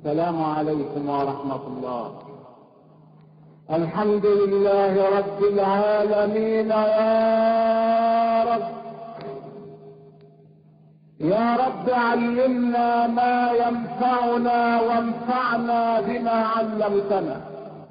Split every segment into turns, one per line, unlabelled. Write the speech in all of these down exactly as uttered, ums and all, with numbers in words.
السلام عليكم ورحمة الله. الحمد لله رب العالمين. يا رب يا رب علمنا ما ينفعنا وانفعنا بما علمتنا.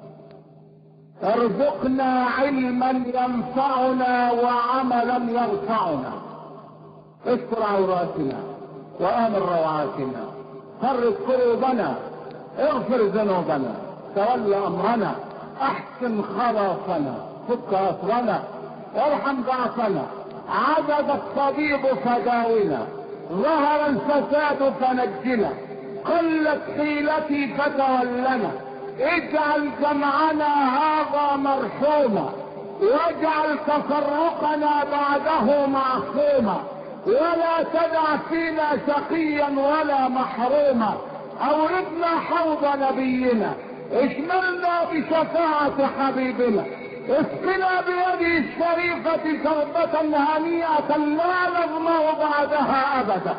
ارزقنا علما ينفعنا وعملا يرفعنا. استر عوراتنا وآمن روعاتنا. فرج كروبنا، اغفر ذنوبنا، تول امرنا، احسن خلاصنا، فك اسرنا، ارحم ضعفنا. عجز الطبيب فداونا، ظهر الفساد فنجنا، قلت حيلتي فتولنا. اجعل جمعنا هذا مرحوما، واجعل تفرقنا بعده معصوما، ولا تدع فينا شقيا ولا محروما. اوردنا حوض نبينا، اشملنا بشفاعة حبيبنا، اسقنا بيده الشريفة شربة هنيئة لا نظمأ بعدها ابدا.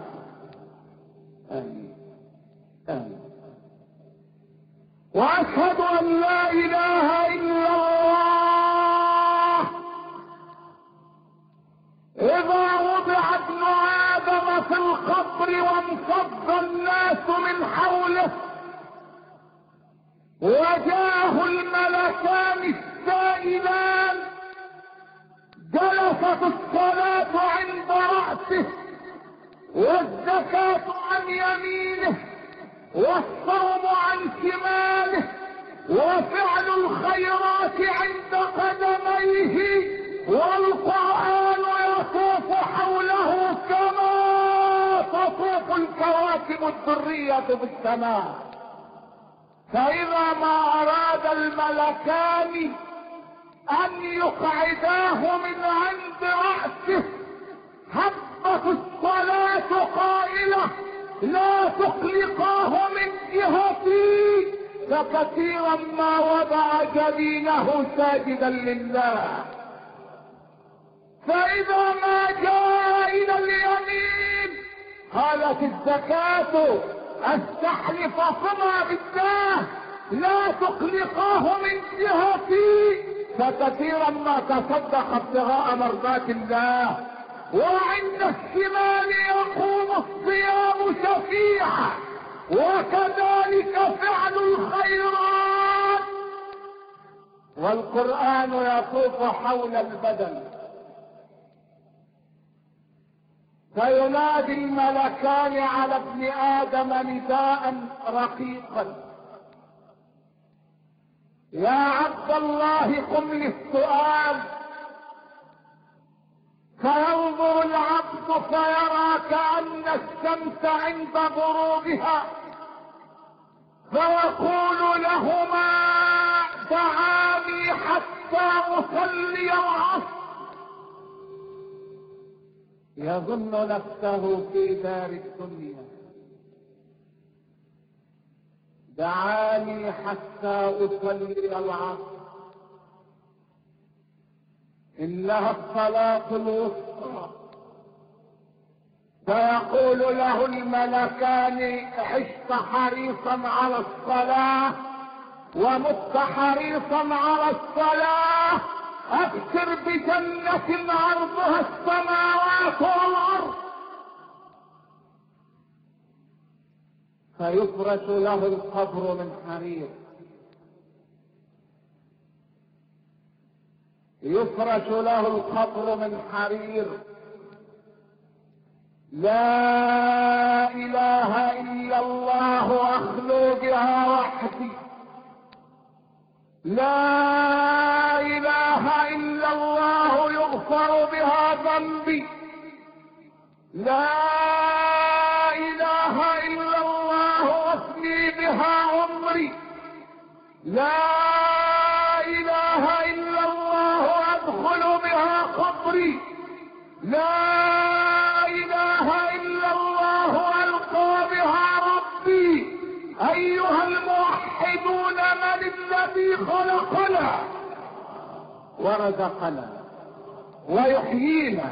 امين امين. واشهد ان لا اله الا الله. اذا وضع ابن ادم في القبر وانفض الناس من حوله وجاءه الملكان السائلان، جلست الصلاة عند رأسه، والزكاة عن يمينه، والصوم عن شماله، وفعل الخيرات عند قدميه، والقرآن يطوف حوله كما تطوف الكواكب الدرية في السماء. فإذا ما أراد الملكان أن يقعداه من عند رأسه، هبت الصلاة قائلة: لا تقلقاه من جهتي. فكثيرا ما وضع جبينه ساجدا لله. فإذا ما جاء إلى اليمين قالت الزكاة: استحلف صنع بالله لا تقلقاه من جهتي. فكثيرا ما تصدق ابتغاء مرضات الله. وعند الشمال يقوم الصيام شفيعا، وكذلك فعل الخيرات. والقرآن يطوف حول البدن، فينادي الملكان على ابن آدم نداء رقيقا: يا عبد الله قم للسؤال. فينظر العبد فيرى كأن الشمس عند غروبها، فيقول لهما: دعاني حتى أصلي العصر. يظن نفسه في دار الدنيا. دعاني حتى أصلي العصر، إنها الصلاة الوسطى. فيقول له الملكان: عشت حريصا على الصلاة ومت حريصا على الصلاة، أبشر بجنة عرضها السماوات والأرض. فيفرش له القبر من حرير، يفرش له القبر من حرير. لا إله إلا الله أخلو بها وحدي، لا إله إلا الله يغفر بها ذنبي، لا إله إلا الله أفني بها عمري، لا إله إلا الله أدخل بها قبري، لا إله إلا الله ألقى بها ربي. أيها الموحدون، من الذي خلقنا ورزقنا ويحيينا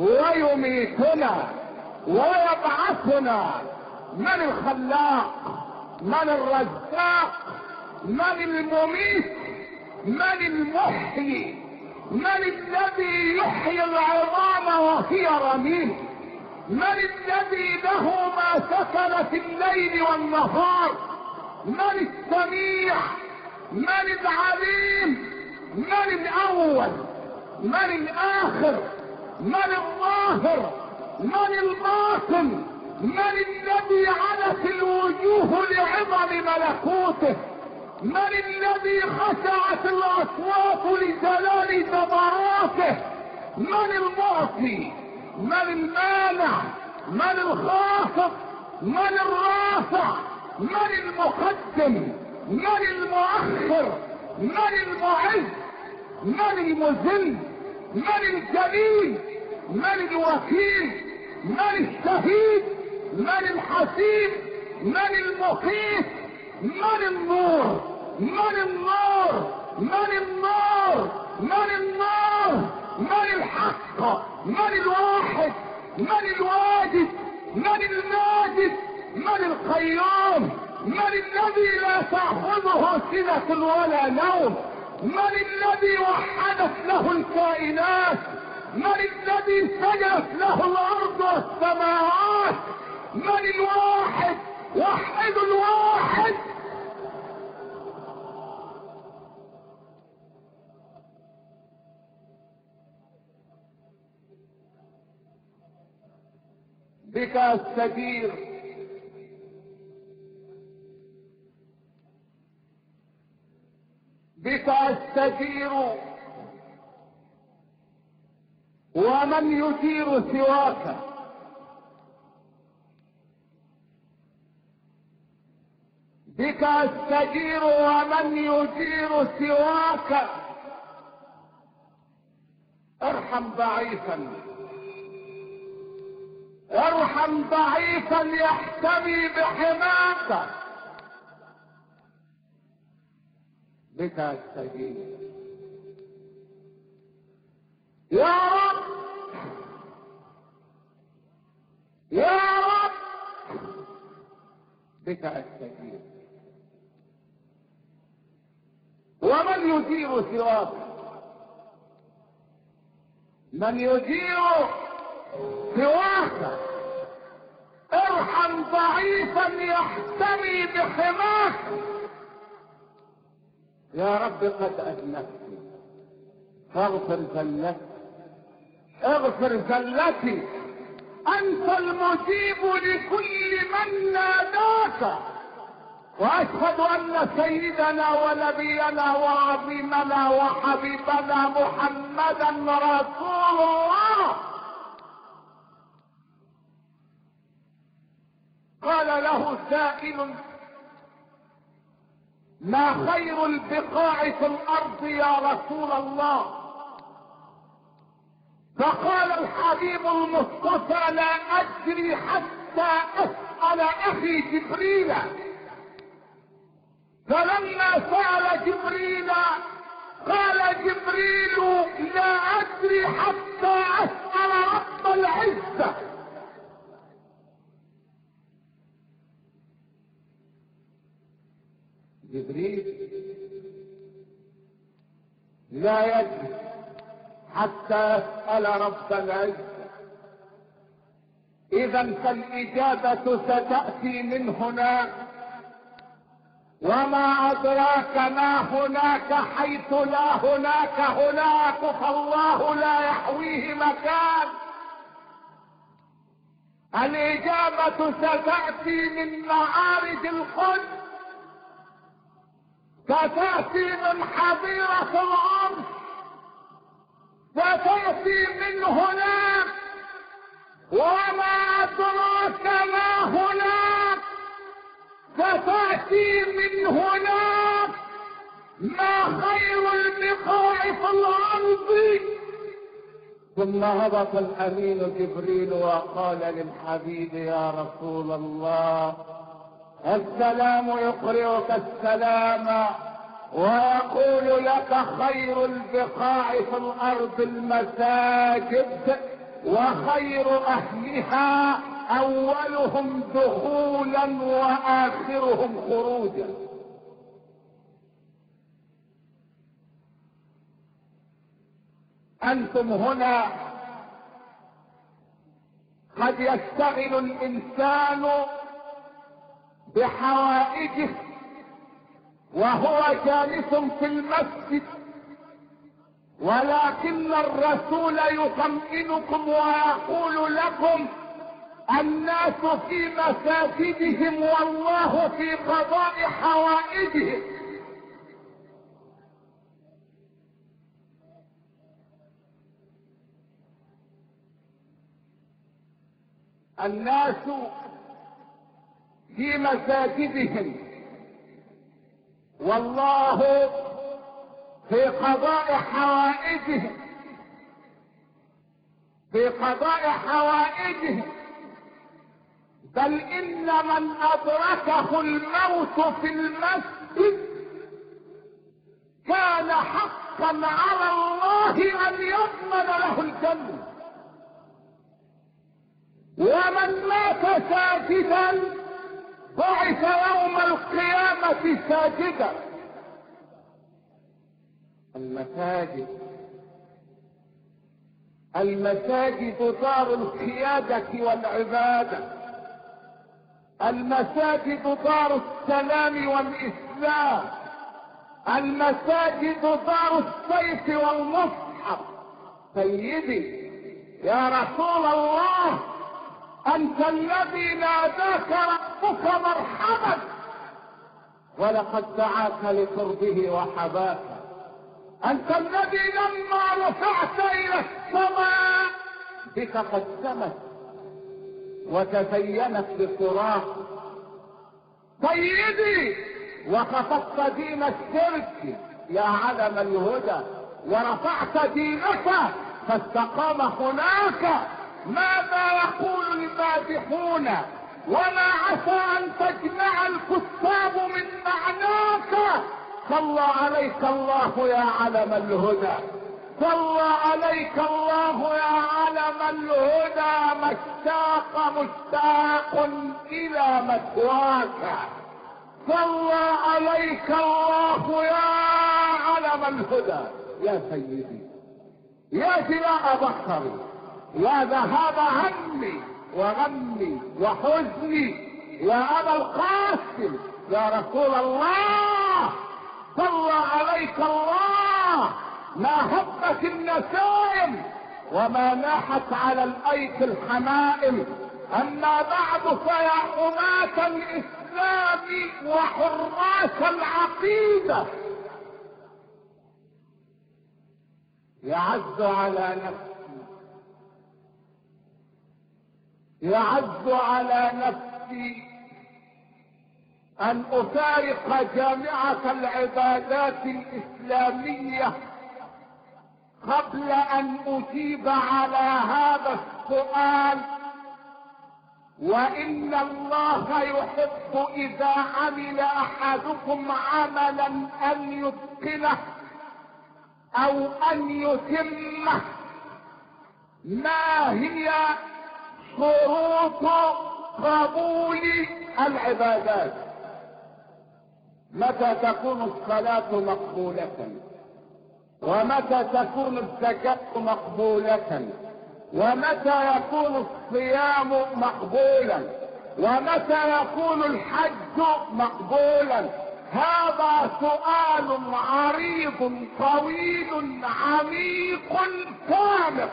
ويميتنا ويبعثنا؟ من الخلاق من الرزاق؟ من المميت؟ من المحيي؟ من الذي يحيي العظام وهي رميم؟ من الذي له ما سكن في الليل والنهار؟ من السميع؟ من العليم؟ من الاول؟ من الاخر؟ من الظاهر؟ من الباطن؟ من الذي علت الوجوه لعظم ملكوته؟ من الذي خشعت الاصوات لجلال جبروته؟ من المعطي؟ من المانع؟ من الخافض؟ من الرافع؟ من المقدم؟ من المؤخر؟ من المعز؟ من المذل؟ من الجليل؟ من الوكيل؟ من الشهيد؟ من الحسيب؟ من المخيف؟ من النور؟ من النار؟ من النار؟ من النار؟ من الحق؟ من الواحد؟ من الواجد؟ من الماجد؟ من القيوم؟ من الذي لا تأخذه سنة ولا نوم؟ من الذي وحدت له الكائنات؟ من الذي سجدت له الأرض والسماوات؟ من الواحد؟ وحد الواحد. بك استجير، بك استجير، ومن يجير سواك؟ بك استجير ومن يجير سواك. ارحم ضعيفا، ارحم ضعيفا يحتمي بحماك. بك استجير يا رب، يا رب. بك استجير، ومن يجير سواك؟ من يجير سواك؟ ارحم ضعيفا يحتمي بحماك. يا رب قد اذنبت فاغفر زلتي، اغفر زلتي. انت المجيب لكل من ناداك، واشهد ان سيدنا ونبينا وعظيمنا وحبيبنا محمدا رسول الله. قال له سائل: ما خير البقاع في الارض يا رسول الله؟ فقال الحبيب المصطفى: لا ادري حتى اسال اخي جبريل. فلما سال جبريل قال جبريل: لا ادري حتى اسال رب العزه. جبريل لا يدري حتى يسأل رب العزة. إذا فالإجابة ستأتي من هناك، وما أدراك ما هناك حيث لا هناك هناك، فالله لا يحويه مكان. الإجابة ستأتي من معارج القدس، ستأتي من حظيرة الأرض، ستأتي من هناك. وما أدراك ما هناك، ستأتي من هناك. ما خير البقاع في الأرض. ثم هبط الأمين جبريل وقال للحبيب: يا رسول الله، السلام يقرئك السلام، ويقول لك خير البقاع في الارض المساجد، وخير اهلها اولهم دخولا واخرهم خروجا. انتم هنا قد يشتغل الانسان بحوائجه وهو جالس في المسجد، ولكن الرسول يطمئنكم ويقول لكم الناس في مساجدهم والله في قضاء حوائجهم. الناس في مساجدهم والله في قضاء حوائجهم، في قضاء حوائجهم، بل ان من ادركه الموت في المسجد كان حقا على الله ان يضمن له الجنة، ومن مات ساجدا بعث يوم القيامة ساجدا. المساجد المساجد دار القيادة والعبادة، المساجد دار السلام والإسلام، المساجد دار السيف والمصحف. سيدي يا رسول الله، انت الذي ناداك ربك مرحبا ولقد دعاك لقربه وحباك. انت الذي لما رفعت الى السماء بك قد سمت وتزينت بصراخ. سيدي وخفضت دين الشرك يا علم الهدى، ورفعت دينك فاستقام هناك. ماذا يقول المادحون؟ وما عسى ان تجمع الكتاب من معناك. صلى عليك الله يا علم الهدى، صلى عليك الله يا علم الهدى. مشتاق مشتاق الى مثواك. صلى عليك الله يا علم الهدى. يا سيدي يا جلاء بصري، يا ذهاب همي وغمي وحزني، يا ابا القاسم، يا رسول الله، صلى عليك الله. ما هبت النسائم وما ناحت على الايك الحمائم. اما بعد فيا حماة الاسلام وحراس العقيدة، يعز على نفسي يعز على نفسي ان افارق جامعة العبادات الاسلامية قبل ان اجيب على هذا السؤال. وان الله يحب اذا عمل احدكم عملا ان يتقنه او ان يتمه. ما هي شروط قبول العبادات؟ متى تكون الصلاة مقبولة؟ ومتى تكون الزكاة مقبولة؟ ومتى يكون الصيام مقبولا؟ ومتى يكون الحج مقبولا؟ هذا سؤال عريض طويل عميق كامل،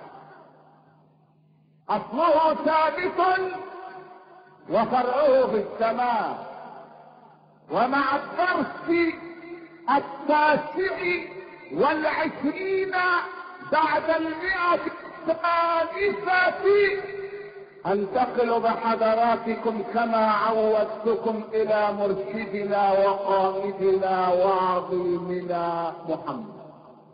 اصله ثابت وفرعه في السماء. ومع الدرس التاسع والعشرين بعد المئة الثالثة انتقل بحضراتكم كما عودتكم الى مرشدنا وقائدنا وعظيمنا محمد.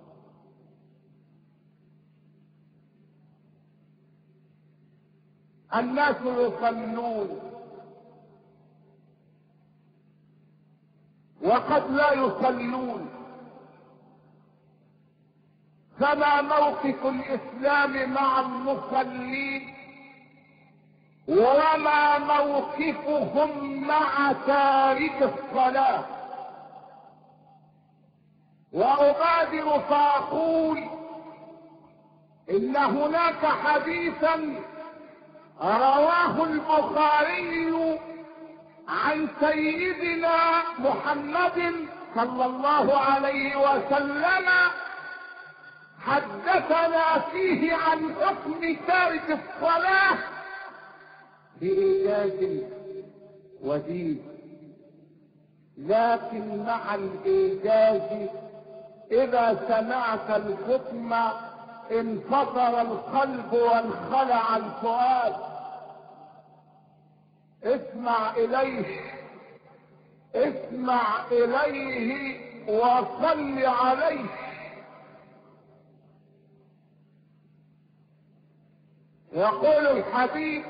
الناس يصلون وقد لا يصلون، فما موقف الاسلام مع المصلين وما موقفهم مع تارك الصلاة. وأبادر فأقول إن هناك حديثا رواه البخاري عن سيدنا محمد صلى الله عليه وسلم حدثنا فيه عن حكم تارك الصلاة بإيجاز وزيد، لكن مع الإيجاز إذا سمعت الحكم انفطر القلب وانخلع الفؤاد. اسمع إليه، اسمع إليه وصل عليه. يقول الحديث: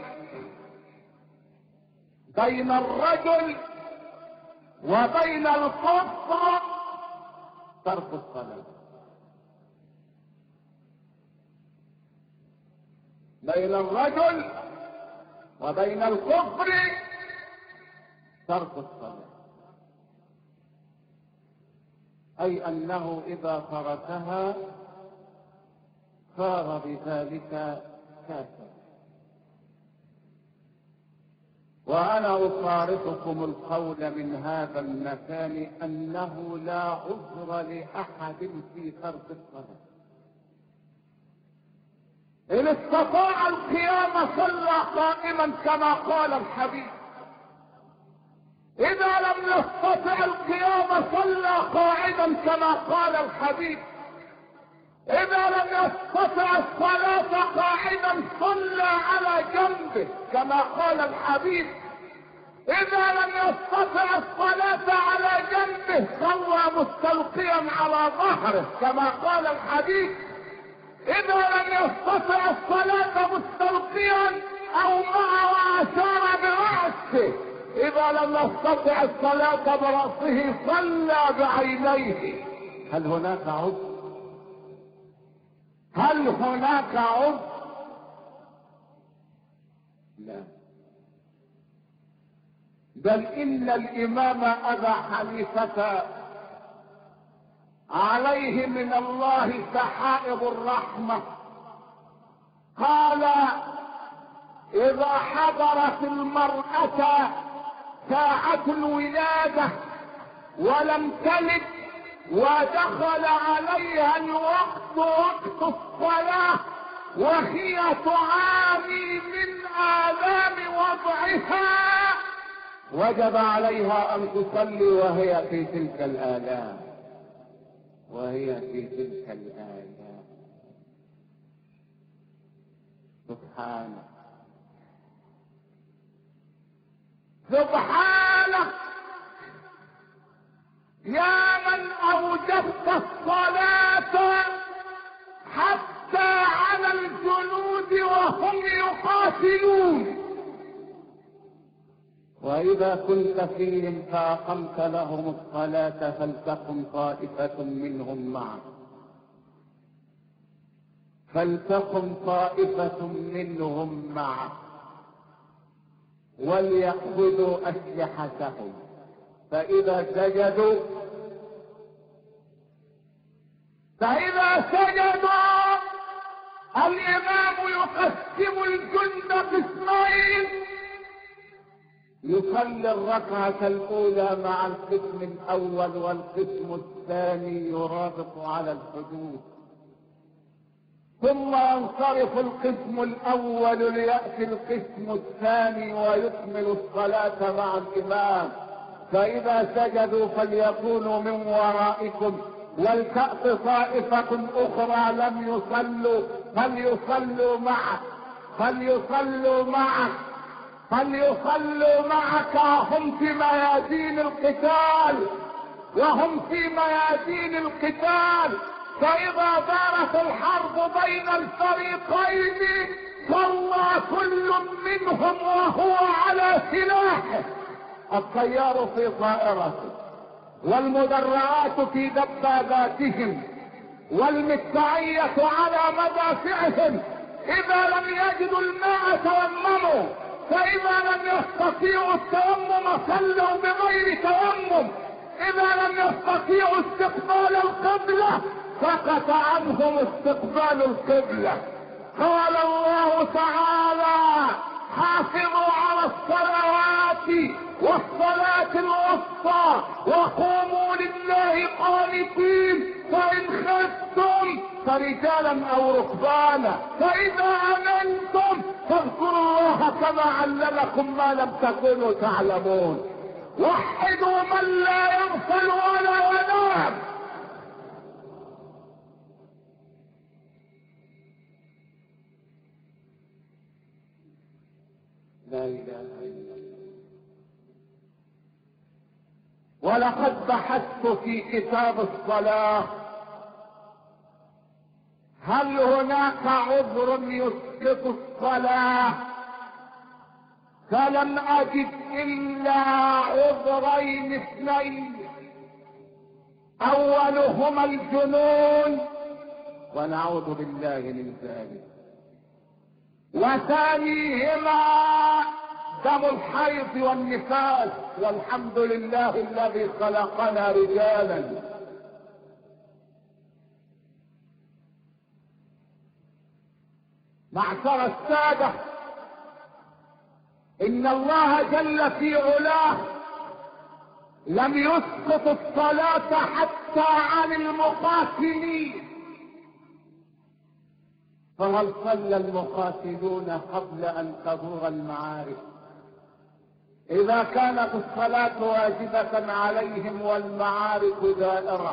بين الرجل وبين الكفر ترك الصلاة. بين الرجل وبين الكفر ترك الصلاة، أي أنه إذا تركها صار بذلك كافر. وأنا أصارحكم القول من هذا المكان أنه لا عذر لأحد في ترك الصلاة. إن استطاع القيام صلى قائما كما قال الحبيب، إذا لم يستطع القيام صلى قاعدا كما قال الحبيب، إذا لم يستطع الصلاة قاعدا صلى على جنبه كما قال الحبيب، إذا لم يستطع الصلاة على جنبه صلى مستلقيا على ظهره كما قال الحبيب، إذا لم يستطع الصلاة مستلقيا أو معه أشار برأسه، إذا لم يستطع الصلاة برأسه صلى بعينيه. هل هناك عذر؟ هل هناك عذر؟ لا، بل إن الإمام أبا حنيفة عليه من الله سحائب الرحمة قال: إذا حضرت المرأة ساعة الولادة ولم تلد ودخل عليها الوقت وقت الصلاة وهي تعاني من آلام وضعها، وجب عليها أن تصلي وهي في تلك الآلام، وهي في تلك الآلام. سبحانك سبحانك يا من أوجبت الصلاة حتى على الجنود وهم يقاتلون، وإذا كنت فيهم فأقمت لهم الصلاة فلتقم طائفة منهم معك، فلتقم طائفة منهم معك وليأخذوا أسلحتهم، فإذا سجدوا فإذا سجدوا الإمام يقسم الجند قسمين، يصلي الركعة الأولى مع القسم الأول والقسم الثاني يرابط على الحدود، ثم ينصرف القسم الأول ليأتي القسم الثاني ويكمل الصلاة مع الإمام. فإذا سجدوا فليكونوا من ورائكم، ولتأت طائفة أخرى لم يصلوا فليصلوا معك فليصلوا معك فليصلوا معك وهم في ميادين القتال وهم في ميادين القتال فإذا دارت الحرب بين الفريقين صلى كل منهم وهو على سلاحه، الطيار في طائرته والمدرعات في دباباتهم والمدفعية على مدافعهم. إذا لم يجدوا الماء تيمموا، فإذا لم يستطيعوا التيمم صلوا بغير تيمم، إذا لم يستطيعوا استقبال القبلة سقط عنهم استقبال القبلة. قال الله تعالى: حافظوا على الصلوات والصلاة الوسطى وقوموا لله قانتين، فإن خفتم فرجالا أو ركبانا فإذا أمنتم فاذكروا الله كما علمكم ما لم تكونوا تعلمون. وحدوا من لا يغفل ولا ينام. لا إله إلا الله. ولقد بحثت في كتاب الصلاة هل هناك عذر يسقط الصلاة، فلم أجد إلا عذرين اثنين، أولهما الجنون ونعوذ بالله من ذلك، وثانيهما دم الحيض والنفاس، والحمد لله الذي خلقنا رجالا. معشر السادة، إن الله جل في علاه لم يسقط الصلاة حتى عن المقاتلين، فهل صلى المقاتلون قبل أن تدور المعارك؟ إذا كانت الصلاة واجبة عليهم والمعارك دائرة،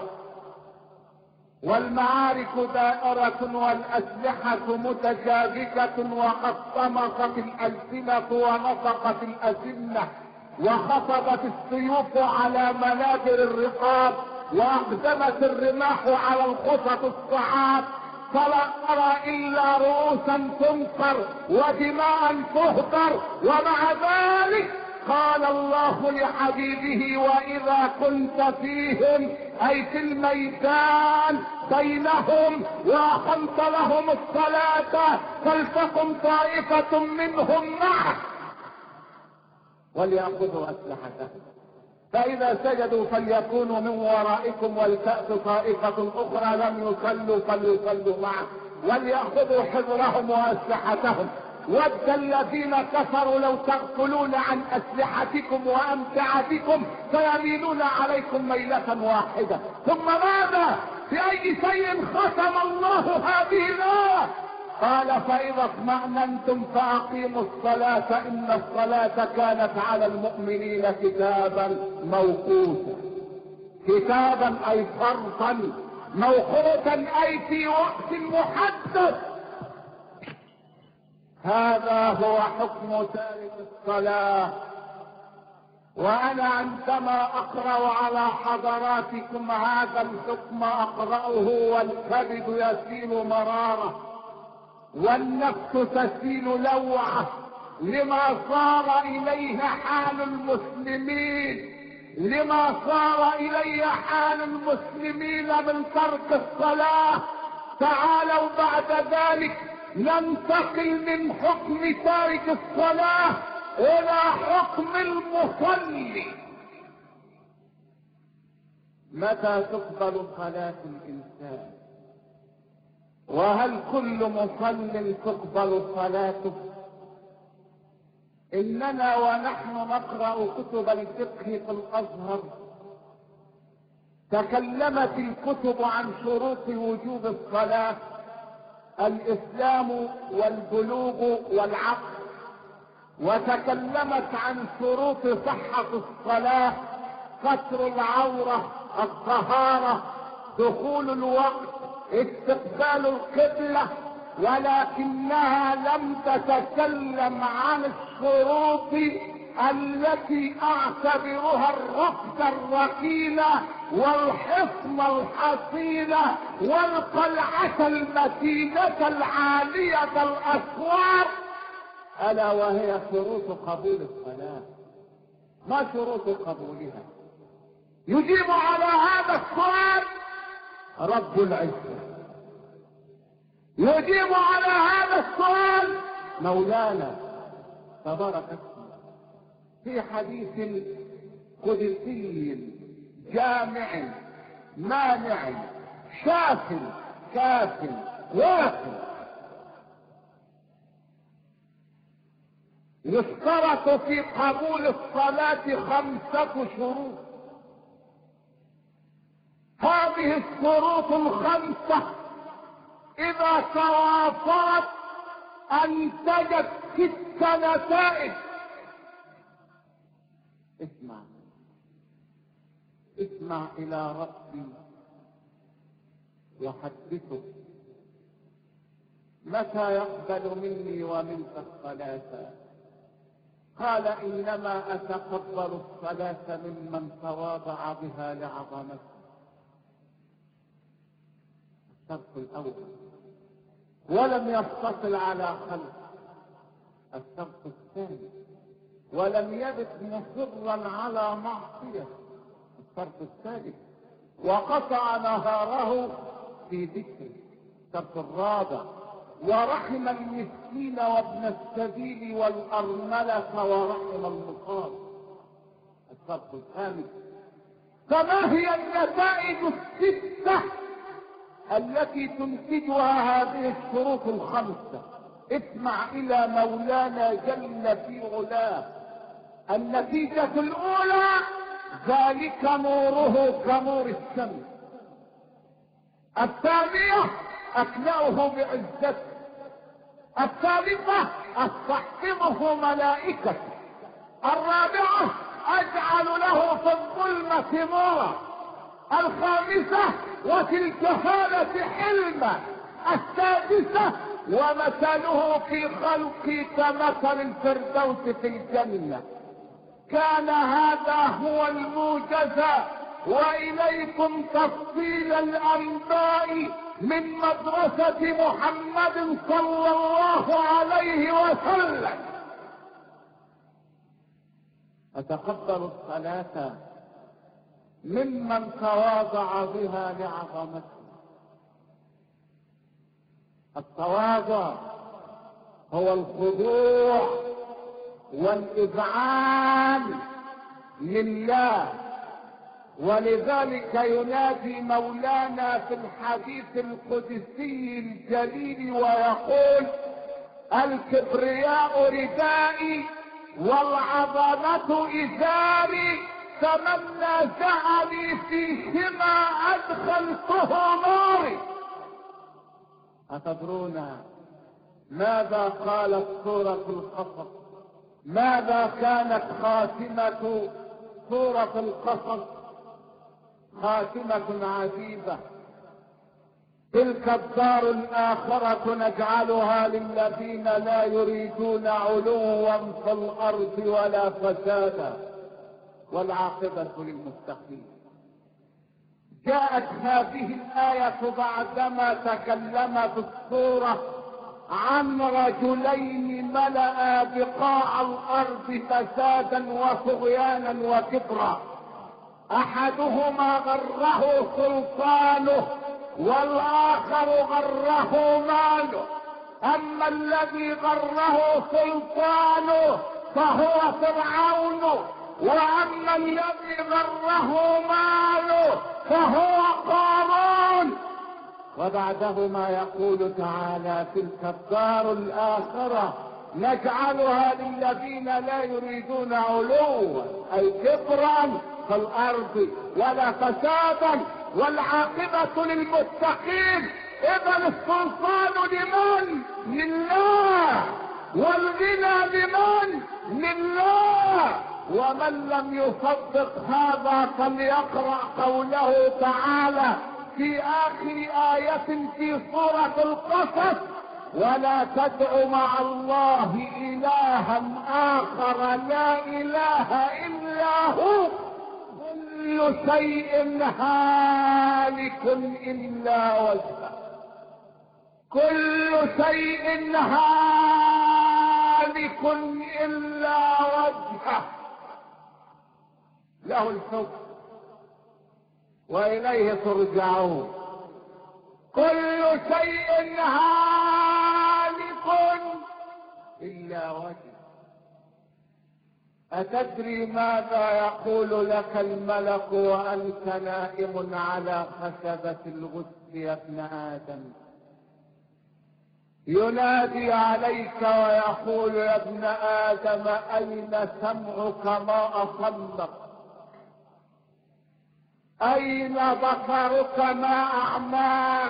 والمعارك دائرة والأسلحة متشابكة، وقد طمست الألسنة ونطقت الأسنة وخطبت السيوف على منابر الرقاب وأقدمت الرماح على الخطط الصعاب، فلا أرى إلا رؤوسا تنصر ودماء تهدر. ومع ذلك قال الله لحبيبه: وإذا كنت فيهم أي في الميدان بينهم وأقمت لهم الصلاة فلتقم طائفة منهم معك وليأخذوا أسلحتهم، فإذا سجدوا فليكونوا من ورائكم ولتأت طائفة أخرى لم يصلوا فليصلوا معه وليأخذوا حذرهم وأسلحتهم. ود الذين كفروا لو تغفلون عن أسلحتكم وأمتعتكم فيميلون عليكم ميلة واحدة. ثم ماذا؟ بأي شيء ختم الله هذه الآية؟ قال: فإذا اطمأننتم فأقيموا الصلاة إن الصلاة كانت على المؤمنين كتابا موقوتا. كتابا أي فرضا، موقوتا أي في وقت محدد. هذا هو حكم تارك الصلاة. وأنا عندما أقرأ على حضراتكم هذا الحكم أقرأه والكبد يسيل مرارة والنفس تسيل لوعة لما صار إليه حال المسلمين، لما صار إليه حال المسلمين من ترك الصلاة. تعالوا بعد ذلك ننتقل من حكم تارك الصلاة إلى حكم المصلي. متى تقبل صلاة الإنسان؟ وهل كل مصل تقبل صلاته؟ إننا ونحن نقرأ كتب الفقه في الأزهر تكلمت الكتب عن شروط وجوب الصلاة: الإسلام والبلوغ والعقل. وتكلمت عن شروط صحة الصلاة: ستر العورة، الطهارة، دخول الوقت، استقبال القبلة. ولكنها لم تتكلم عن الشروط التي اعتبرها الركن الركينة والحصن الحصينة والقلعة المتينة العالية الاسوار، الا وهي شروط قبول الصلاة. ما شروط قبولها؟ يجيب على هذا السؤال رب العزة، يجيب على هذا السؤال مولانا تبارك اسمه في حديث قدسي جامع مانع شاف كاف وافٍ. يشترط في قبول الصلاة خمسة شروط. هذه الشروط الخمسة إذا توافرت أنتجت ست نتائج. اسمع اسمع إلى ربي يحدثك متى يقبل مني ومنك الصلاة. قال إنما أتقبل الصلاة ممن تواضع بها لعظمته. الشرط الأول ولم يتصل على خلق. الشرط الثاني ولم يبت مصرا على معصية. الشرط الثالث وقطع نهاره في ذكره. الشرط الرابع ورحم المسكين وابن السبيل والأرملة ورحم المصاب. الشرط الخامس فما هي النتائج الستة التي تنتجها هذه الشروط الخمسة؟ اسمع إلى مولانا جل في علاه. النتيجة الأولى ذلك نوره كنور الشمس. الثانية أكلأه بعزته. الثالثة أستحفظه ملائكته. الرابعة أجعل له في الظلمة نورا. الخامسة وفي الجهالة حلما. السادسة ومثله في خلقي كمثل الفردوس في الجنة. كان هذا هو الموجز وإليكم تفصيل الأنباء من مدرسة محمد صلى الله عليه وسلم. أتقبل الصلاة ممن تواضع بها لعظمته. التواضع هو الخضوع والإذعان لله. ولذلك ينادي مولانا في الحديث القدسي الجليل ويقول الكبرياء ردائي والعظمة إزاري فمن نازعني فيهما أدخلته ناري. أتدرون ماذا قالت سورة القصص؟ ماذا كانت خاتمة سورة القصص؟ خاتمة عجيبة. تلك الدار الآخرة نجعلها للذين لا يريدون علوا في الأرض ولا فسادا والعاقبة للمتقين. جاءت هذه الآية بعدما تكلم في السورة عن رجلين ملأ بقاع الأرض فسادا وطغيانا وكبرا. أحدهما غره سلطانه والآخر غره ماله. أما الذي غره سلطانه فهو فرعون، وأما الذي غره ماله فهو قارون. وبعدهما يقول تعالى تلك الدار الآخرة نجعلها للذين لا يريدون علوا أي كبرا في الأرض ولا فسادا والعاقبة للمتقين. إذا السلطان لمن؟ لله. والغنى لمن؟ لله. ومن لم يصدق هذا فليقرأ قوله تعالى في آخر آية في سورة القصص ولا تدع مع الله إلها آخر لا إله إلا هو كل شيء هالك إلا وجهه. كل شيء هالك إلا وجهه له الحكم وإليه ترجعون. كل شيء هالك إلا وجهه. أتدري ماذا يقول لك الملك وأنت نائم على خشبة الغسل يا ابن آدم؟ ينادي عليك ويقول يا ابن آدم أين سمعك ما أصمك؟ أين بصرك ما أعماك؟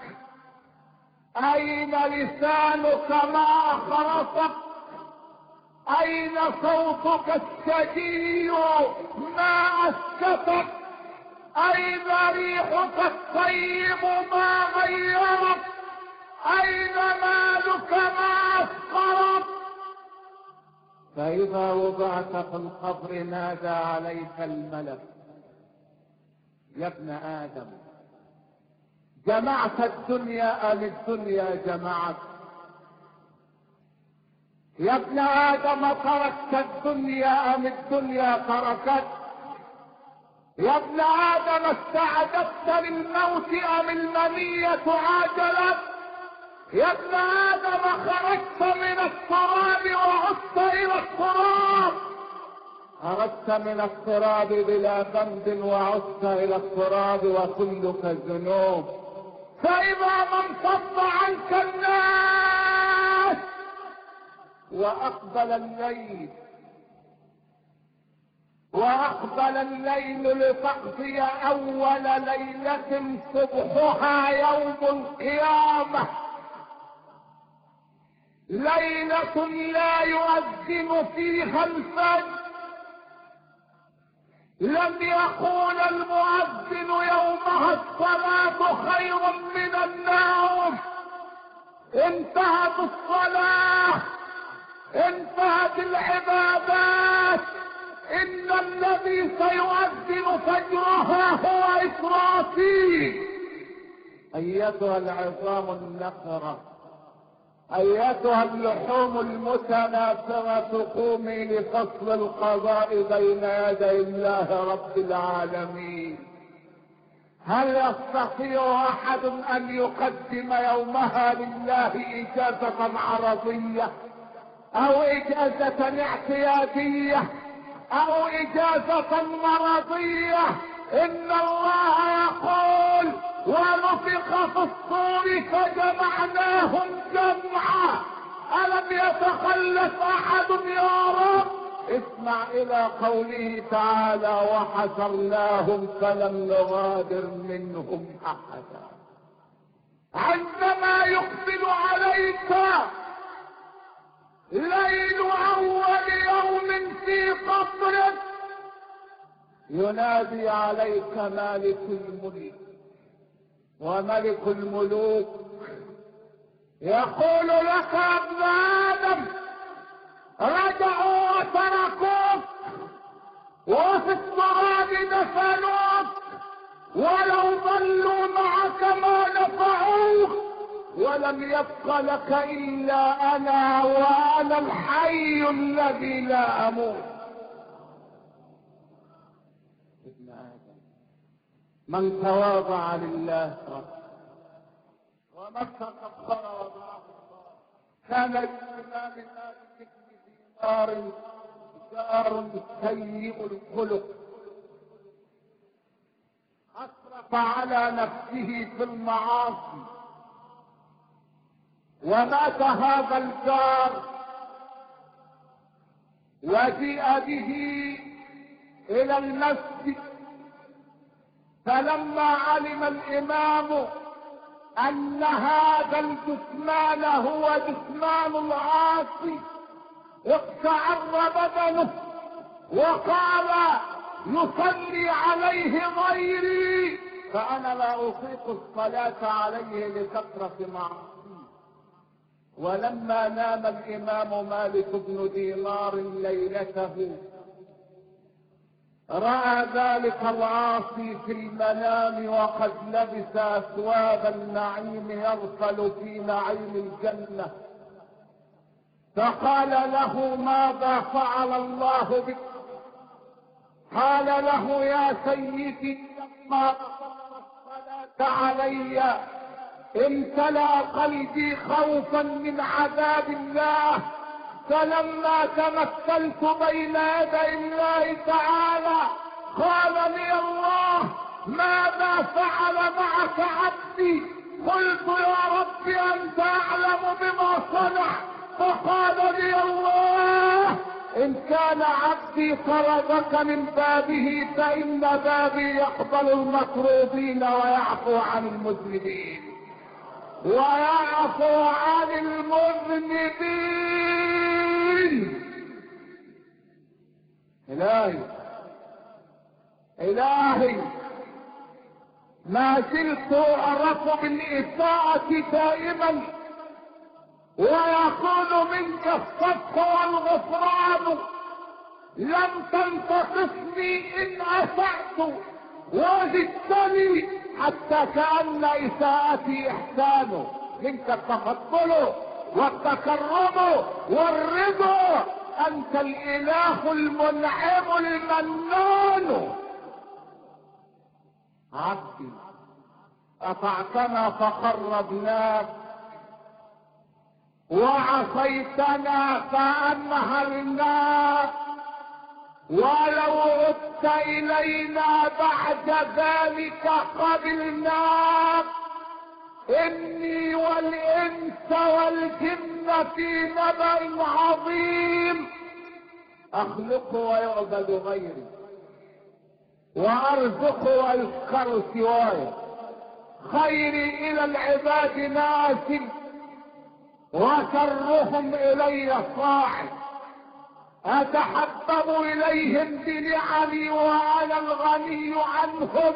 أين لسانك ما أخرسك؟ أين صوتك الشجي ما أسكتك؟ أين ريحك الطيب ما غيرك؟ أين مالك ما أسقرك؟ فإذا وضعت في القبر نادى عليك الملك يا ابن آدم جمعت الدنيا أم الدنيا جمعت؟ يا ابن آدم تركت الدنيا أم الدنيا تركت؟ يا ابن آدم استعددت للموت أم المنية عاجلت؟ يا ابن آدم خرجت من التراب وعدت إلى التراب. خرجت من التراب بلا ذنب وعدت إلى التراب وكلك ذنوب. فإذا ما انفض عنك الناس وأقبل الليل وأقبل الليل لتقضي أول ليلة صبحها يوم القيامة، ليلة لا يؤذن فيها الفجر، لم يقول المؤذن يومها الصلاة خير من النوم. انتهت الصلاة، انتهت العبادات، إن الذي سيؤذن فجرها هو إسرافيل. أيتها العظام النخرة، أيتها اللحوم المتناثرة، قومي لفصل القضاء بين يدي الله رب العالمين. هل يستطيع أحد أن يقدم يومها لله إجازة عرضية أو إجازة اعتيادية أو إجازة مرضية؟ إن الله يقول ونفخ في الصور فجمعناهم جمعا. ألم يتخلف أحد يا رب؟ اسمع إلى قوله تعالى وحشرناهم فلم نغادر منهم أحدا. عندما يقبل عليك ليل أول يوم في قبرك ينادي عليك مالك الملك وملك الملوك، يقول لك يا ابن آدم رجعوا وتركوك وفي التراب دفنوك، ولو ظلوا معك ما نفعوك، ولم يبق لك إلا أنا وأنا الحي الذي لا أموت. ابن آدم من تواضع لله ومن تكبر وضعه الله كان للإمام مالك بن دينار جار سيء الخلق، أسرف على نفسه في المعاصي، ومات هذا الجار وجيء به إلى المسجد، فلما علم الإمام أن هذا الجثمان هو جثمان العاصي اقشعر بدنه وقال يصلي عليه غيري فأنا لا أطيق الصلاة عليه لكثرة معاصيه. ولما نام الإمام مالك بن دينار ليلته رأى ذلك العاصي في المنام وقد لبس أثواب النعيم يرسل في نعيم الجنة، فقال له ماذا فعل الله بك؟ قال له يا سيدي لما قصرت الصلاة علي امتلأ قلبي خوفا من عذاب الله، فلما تمثلت بين يدي الله تعالى قال لي الله ماذا فعل معك عبدي؟ قلت يا رب انت اعلم بما صنع. فقال لي الله ان كان عبدي طردك من بابه فان بابي يقبل المطرودين ويعفو عن المذنبين ويعفو عن المذنبين. الهي الهي ما زلت اعرف بالاساءة دائما ويكون منك الصدق والغفران. لم تنتقصني ان اسأت وزدتني حتى كأن اساءتي احسان. منك التفضل والتكرم والرضا. انت الاله المنعم المنان. عبدي اطعتنا فقربناك وعصيتنا فانهرناك ولو عدت الينا بعد ذلك قبلناك. اني والانس والجن في نبأ عظيم. اخلق ويعبد غيري وارزق ويذكر سواي. خيري الى العباد ناس وشرهم الي صاعد. اتحبب اليهم بنعمي وانا الغني عنهم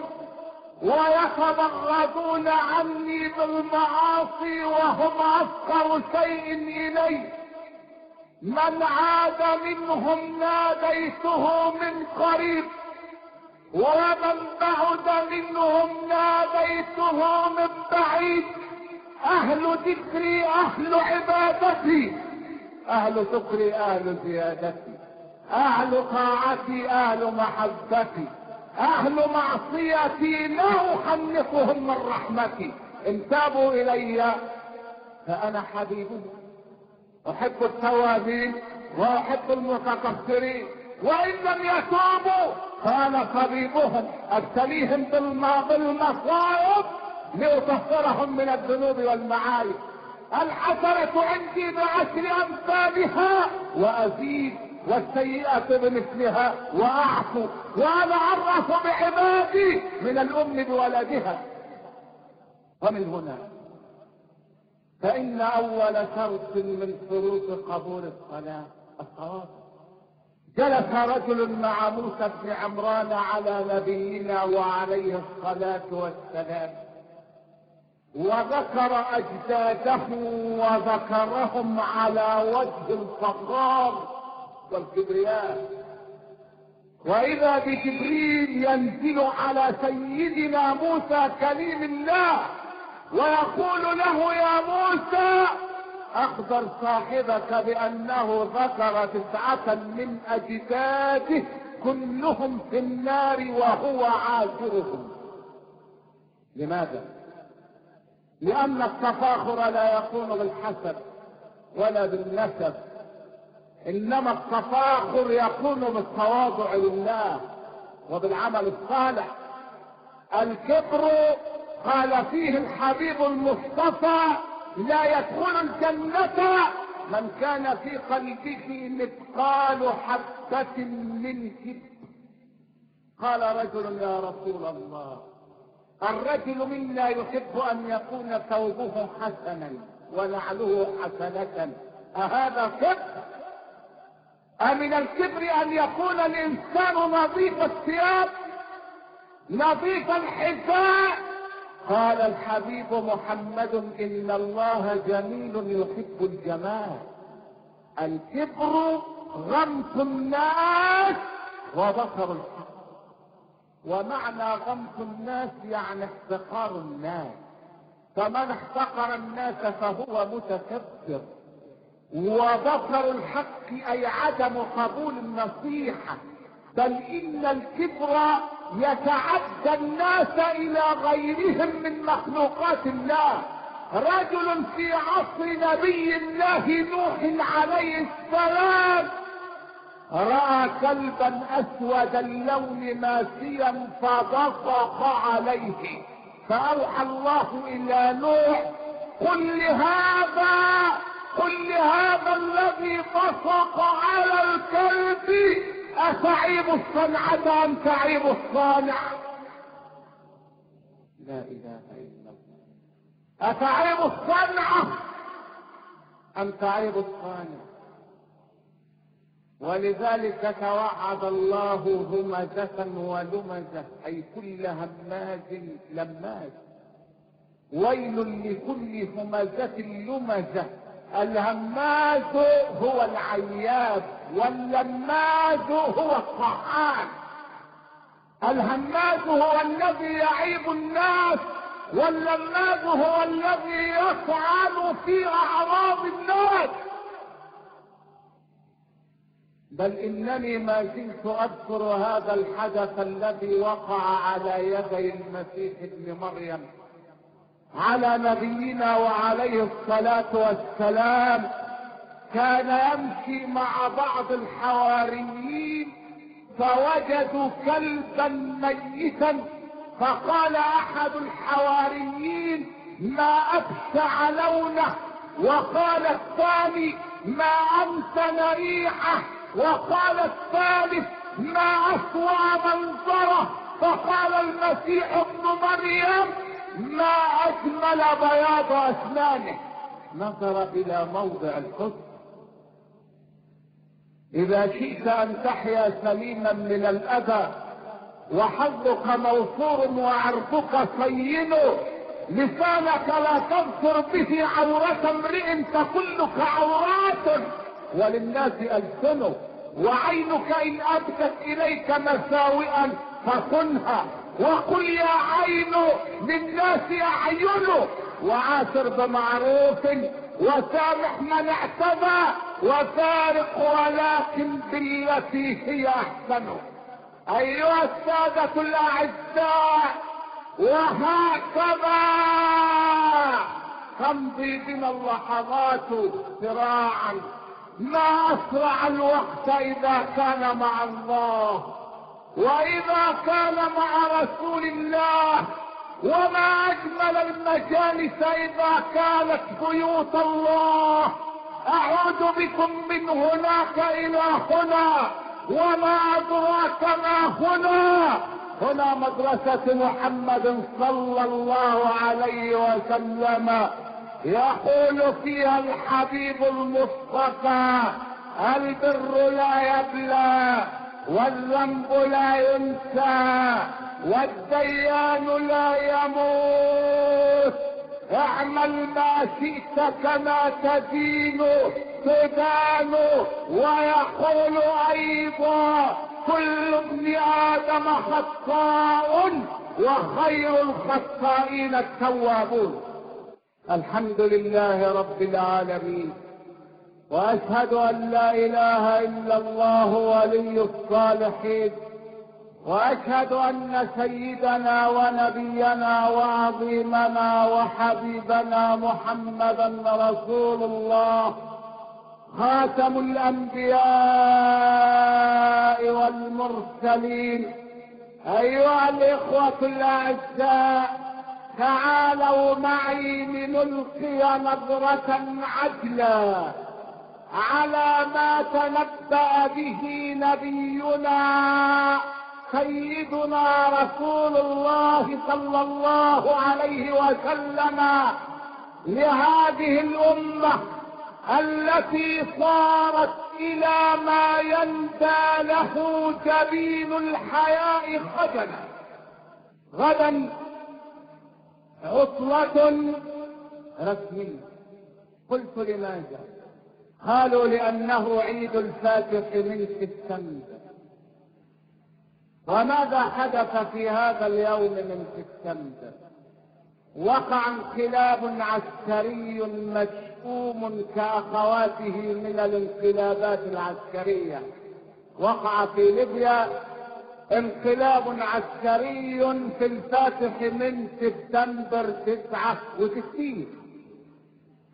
ويتبغضون عني بالمعاصي وهم افقر شيء الي. من عاد منهم ناديته من قريب ومن بعد منهم ناديته من بعيد. اهل ذكري اهل عبادتي اهل شكري اهل زيادتي اهل طاعتي اهل محبتي اهل معصيتي لا احنقهم من رحمتي. ان تابوا الي فانا حبيبهم. احب التوابين واحب المتكبرين وان لم يتوبوا فانا طبيبهم. ابتليهم بالمصائب لأطهرهم من الذنوب والمعايب. الحسنة عندي بعشر أمثالها وأزيد والسيئة بمثلها وأعفو. وأنا أعرف بعبادي من الأم بولدها. ومن هنا فإن أول شرط من شروط قبول الصلاة الصواب. جلس رجل مع موسى بن عمران على نبينا وعليه الصلاة والسلام وذكر اجداده وذكرهم على وجه الفخار والكبرياء. واذا بجبريل ينزل على سيدنا موسى كليم الله ويقول له يا موسى اخبر صاحبك بانه ذكر تسعة من اجداده كلهم في النار وهو عاشرهم. لماذا؟ لأن التفاخر لا يكون بالحسب ولا بالنسب، إنما التفاخر يكون بالتواضع لله وبالعمل الصالح. الكبر قال فيه الحبيب المصطفى لا يدخل الجنة من كان في قلبه مثقال حبة من كبر. قال رجل يا رسول الله الرجل منا يحب ان يكون ثوبه حسنا ونعله حسنة، اهذا كبر؟ امن الكبر ان يكون الانسان نظيف الثياب نظيف الحذاء؟ قال الحبيب محمد ان الله جميل يحب الجمال. الكبر غمط الناس وبصر الحق. ومعنى غمط الناس يعني احتقار الناس، فمن احتقر الناس فهو متكبر. وبصر الحق اي عدم قبول النصيحة، بل ان الكبر يتعدى الناس الى غيرهم من مخلوقات الله. رجل في عصر نبي الله نوح عليه السلام رأى كلبا اسود اللون ماسيا فبصق عليه، فأوحى الله الى نوح قل لهذا قل لهذا الذي بصق على الكلب أتعيب الصنعة أم تعيب الصانع؟ لا إله إلا الله. أتعيب الصنعة أم تعيب الصانع؟ ولذلك توعد الله همزة ولمزة، أي كل هماز لماز. ويل لكل همزة لمزة. الهماز هو العياب واللماز هو الطعان. الهماز هو الذي يعيب الناس، واللماز هو الذي يطعن في اعراض الناس. بل انني ما زلت اذكر هذا الحدث الذي وقع على يدي المسيح ابن مريم على نبينا وعليه الصلاة والسلام. كان يمشي مع بعض الحواريين فوجدوا كلبا ميتا، فقال احد الحواريين ما ابشع لونه، وقال الثاني ما امتن ريحه، وقال الثالث ما اسوأ منظره. فقال المسيح ابن مريم ما اجمل بياض اسنانه. نظر الى موضع الحسن. اذا شئت ان تحيا سليما من الاذى وحظك موفور وعرضك صين، لسانك لا تذكر به عورة امرئ فكلك عورات وللناس ألسنه، وعينك إن أبدت إليك مساوئا فصنها، وقل يا عين للناس أعين، وعاشر بمعروف وسامح من اعتدى، وفارق ولكن بالتي هي أحسن. أيها السادة الأعزاء، وهكذا تمضي بنا اللحظات سراعا. ما أسرع الوقت إذا كان مع الله وإذا كان مع رسول الله، وما أجمل المجالس إذا كانت بيوت الله. أعود بكم من هناك إلى هنا، وما أدراك ما هنا. هنا مدرسة محمد صلى الله عليه وسلم، يقول فيها الحبيب المصطفى: البر لا يبلى، والذنب لا ينسى، والديان لا يموت. اعمل ما شئت كما تدين تدان. ويقول ايضا: كل ابن ادم خطاء وخير الخطائين التوابون. الحمد لله رب العالمين، واشهد ان لا اله الا الله ولي الصالحين، واشهد ان سيدنا ونبينا وعظيمنا وحبيبنا محمدا رسول الله، خاتم الانبياء والمرسلين. ايها الاخوة الاعزاء، تعالوا معي لنلقي نظرة عجلة على ما تنبأ به نبينا سيدنا رسول الله صلى الله عليه وسلم لهذه الأمة التي صارت إلى ما يندى له جبين الحياء خجلا. غدا عطلة رسمية. قلت لماذا؟ قالوا لأنه عيد الفاتح من سبتمبر. وماذا حدث في هذا اليوم من سبتمبر؟ وقع انقلاب عسكري مشؤوم كأخواته من الانقلابات العسكرية. وقع في ليبيا انقلاب عسكري في الفاتح من سبتمبر تسعة وستين.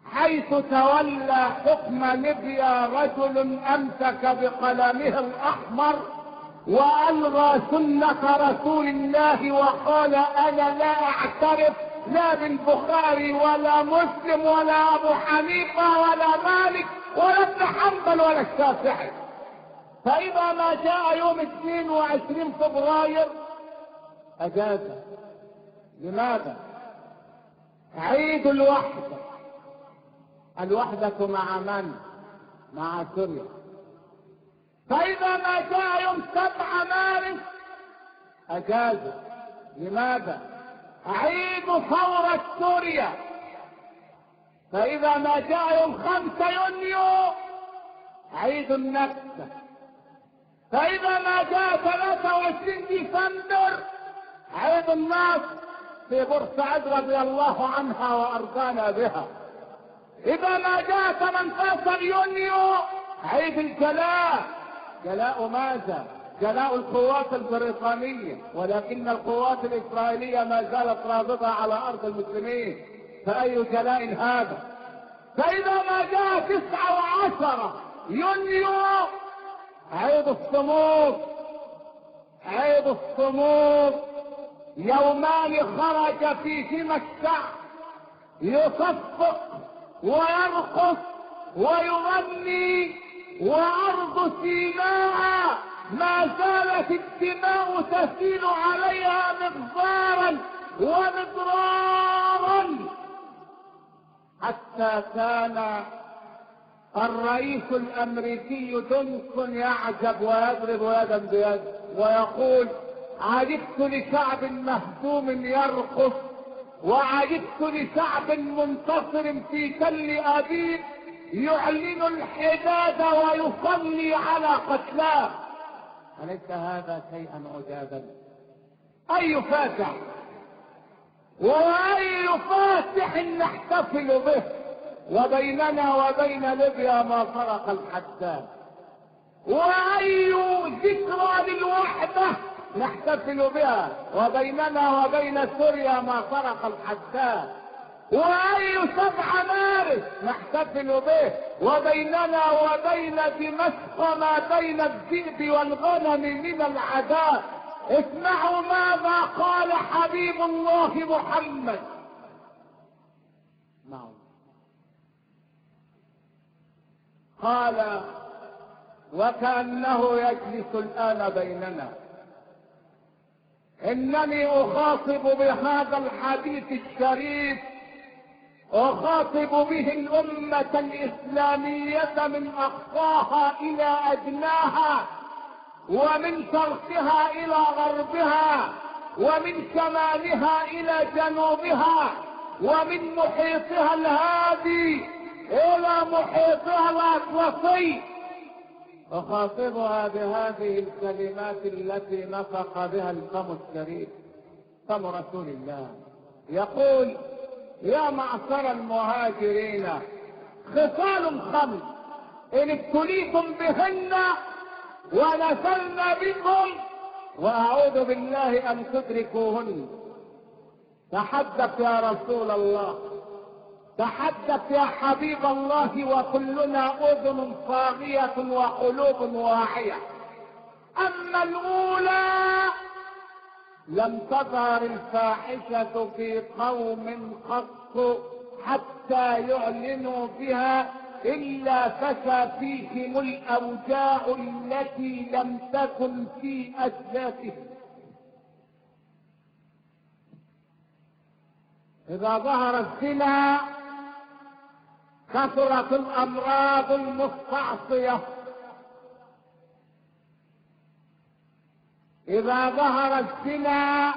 حيث تولى حكم ليبيا رجل امسك بقلمه الاحمر والغى سنة رسول الله وقال انا لا اعترف لا بالبخاري ولا مسلم ولا ابو حنيفة ولا مالك ولا ابن حنبل ولا الشافعي. فاذا ما جاء يوم اثنين وعشرين فبراير اجاز. لماذا؟ عيد الوحدة. الوحدة مع من؟ مع سوريا. فاذا ما جاء يوم سبعة مارس اجاز. لماذا؟ عيد ثورة سوريا. فاذا ما جاء يوم خمسة يونيو عيد النكسة. فاذا ما جاء ثلاثة وعشرين ديسمبر عيد النصر في بورسعيد رضي الله عنها وارضانا بها. اذا ما جاء ثمانية عشر يونيو عيد الجلاء. جلاء ماذا؟ جلاء القوات البريطانية، ولكن القوات الاسرائيلية ما زالت رابضة على ارض المسلمين، فاي جلاء هذا؟ فاذا ما جاء تسعة وعشرة يونيو عيد الصمود. عيد الصمود يومان خرج فيهما الشعب يصفق ويرقص ويغني، وارض سيناء ما زالت الدماء تسيل عليها مغفارا ومضرارا، حتى كان الرئيس الامريكي جونسون يعجب ويضرب يدا بيد ويقول عجبت لشعب مهزوم يرقص، وعجبت لشعب منتصر في تل ابيب يعلن الحداد ويصلي على قتلاه. أليس هذا شيئا عجابا؟ اي فاتح واي فاتح نحتفل به، وبيننا وبين ليبيا ما فرق الحداد، واي ذكرى للوحدة نحتفل بها، وبيننا وبين سوريا ما فرق الحداد، واي سبعة مارس نحتفل به، وبيننا وبين دمشق ما بين الذئب والغنم من العداء. اسمعوا ماذا قال حبيب الله محمد. نعم. قال وكأنه يجلس الآن بيننا: إنني أخاطب بهذا الحديث الشريف، أخاطب به الأمة الإسلامية من أقصاها إلى أدناها، ومن شرقها إلى غربها، ومن شمالها إلى جنوبها، ومن محيطها الهادي إلى محيطها الأطلسي. أخاطبها بهذه الكلمات التي نطق بها الفم الشريف، فم رسول الله، يقول: يا معشر المهاجرين، خصال خمس إن ابتليتم بهن ونزلن بكم وأعوذ بالله أن تدركوهن. تحدث يا رسول الله، تحدث يا حبيب الله، وكلنا أذن صاغية وقلوب واعية. أما الأولى لم تظهر الفاحشة في قوم قط حتى يعلنوا بها إلا فشى فيهم الأوجاع التي لم تكن في أجدادهم. إذا ظهر الزنا كثرت الأمراض المستعصية، إذا ظهر الزنا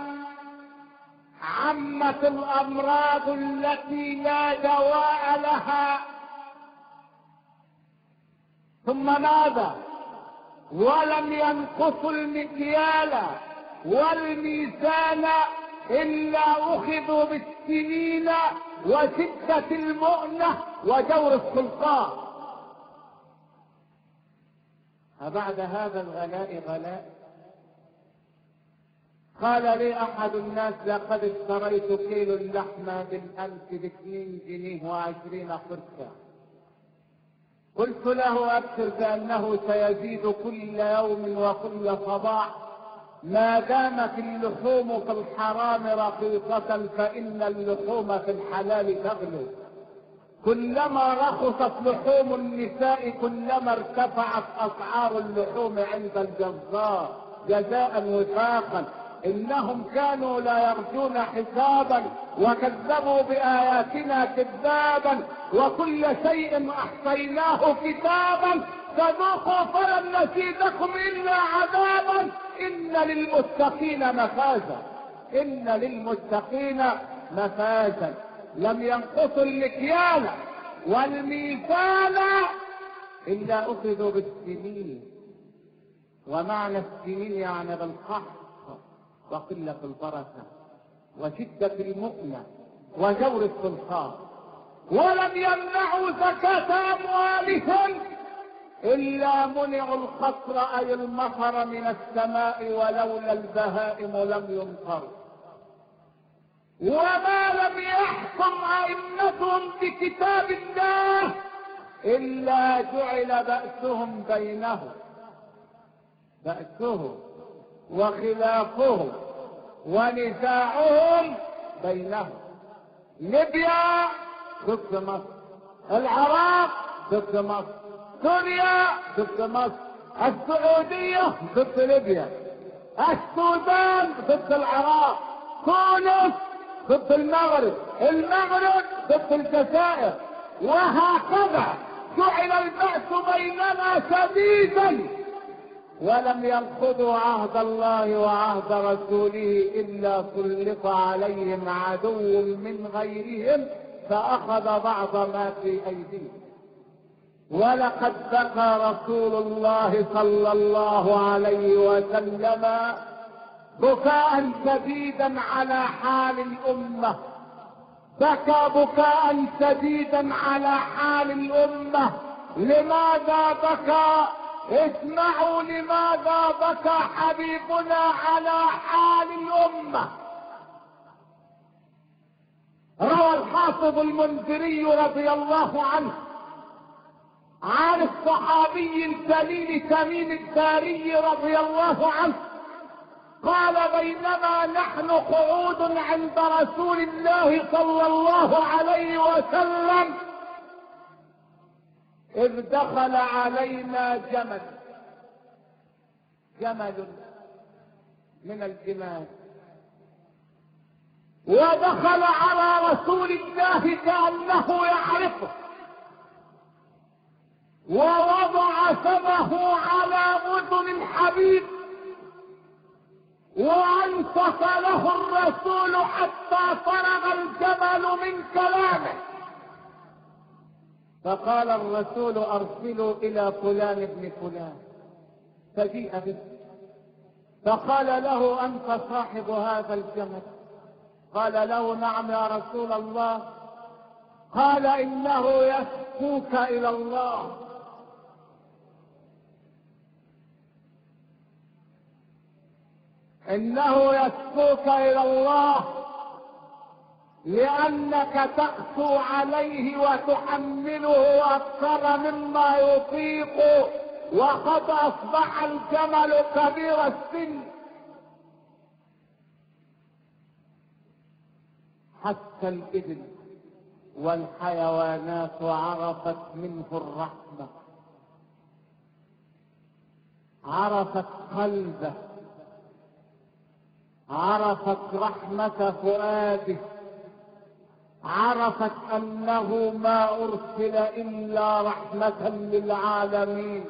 عمت الأمراض التي لا دواء لها. ثم ماذا؟ ولم ينقصوا المكيال والميزان إلا أخذوا بالسنين وشدة المؤنة وجور السلطان. أبعد هذا الغلاء غلاء؟ قال لي احد الناس لقد اشتريت كيلو اللحمة بالامس باثنين جنيه وعشرين قرشا. قلت له ابشر بانه سيزيد كل يوم وكل صباح، ما دامت اللحوم في الحرام رخيصة فان اللحوم في الحلال تغلو. كلما رخصت لحوم النساء كلما ارتفعت اسعار اللحوم عند الجزار جزاء وفاقا. انهم كانوا لا يرجون حسابا وكذبوا باياتنا كذابا، وكل شيء احصيناه كتابا، فذوقوا فلن نزيدكم الا عذابا. ان للمتقين مفازا، ان للمتقين مفازا. لم ينقصوا المكيال والميزان الا اخذوا بالسنين. ومعنى السنين يعني بالقحط وقلة البركة وشدة المؤنة وجور السلطان. ولم يمنعوا زكاة اموالهم الا منعوا القطر اي المطر من السماء، ولولا البهائم لم يمطروا. وما لم يحكم ائمتهم بكتاب الله الا جعل بأسهم بينهم، بأسهم وخلافهم ونزاعهم بينهم. ليبيا ضد مصر، العراق ضد مصر، سوريا ضد مصر، السعودية ضد ليبيا، السودان ضد العراق، تونس ضد المغرب، المغرب ضد الجزائر، وهكذا جعل البأس بيننا شديدا. ولم ينقضوا عهد الله وعهد رسوله الا سلط عليهم عدو من غيرهم فاخذ بعض ما في ايديهم. ولقد بكى رسول الله صلى الله عليه وسلم بكاء شديدا على حال الامه، بكى بكاء شديدا على حال الامه. لماذا بكى؟ اسمعوا لماذا بكى حبيبنا على حال الامه. روى الحافظ المنذري رضي الله عنه عن الصحابي الجليل تميم الداري رضي الله عنه قال: بينما نحن قعود عند رسول الله صلى الله عليه وسلم إذ دخل علينا جمل، جمل من الجمال، ودخل على رسول الله كأنه يعرفه، ووضع فمه على أذن الحبيب، وانصت له الرسول حتى فرغ الجمل من كلامه. فقال الرسول: ارسلوا الى فلان ابن فلان. فجيء به فقال له: انت صاحب هذا الجمل؟ قال له: نعم يا رسول الله. قال: انه يشكوك الى الله. انه يشكوك الى الله لانك تقسو عليه وتحمله اكثر مما يطيق، وقد اصبح الجمل كبير السن. حتى الابل والحيوانات عرفت منه الرحمة، عرفت قلبه، عرفت رحمة فؤاده، عرفت انه ما ارسل الا رحمة للعالمين،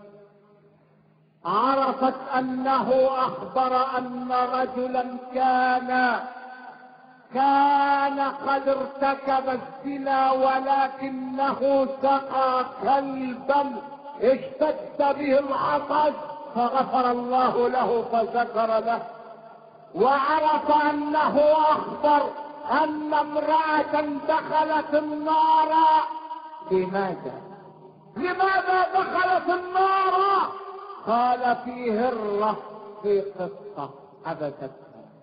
عرفت انه اخبر ان رجلا كان كان قد ارتكب الزنا ولكنه سقى كلبا اشتد به العطش فغفر الله له فذكر له. وعرف انه اخبر ان امرأة دخلت النار. لماذا؟ لماذا دخلت النار؟ قال: في هرة، في قصة حدثت.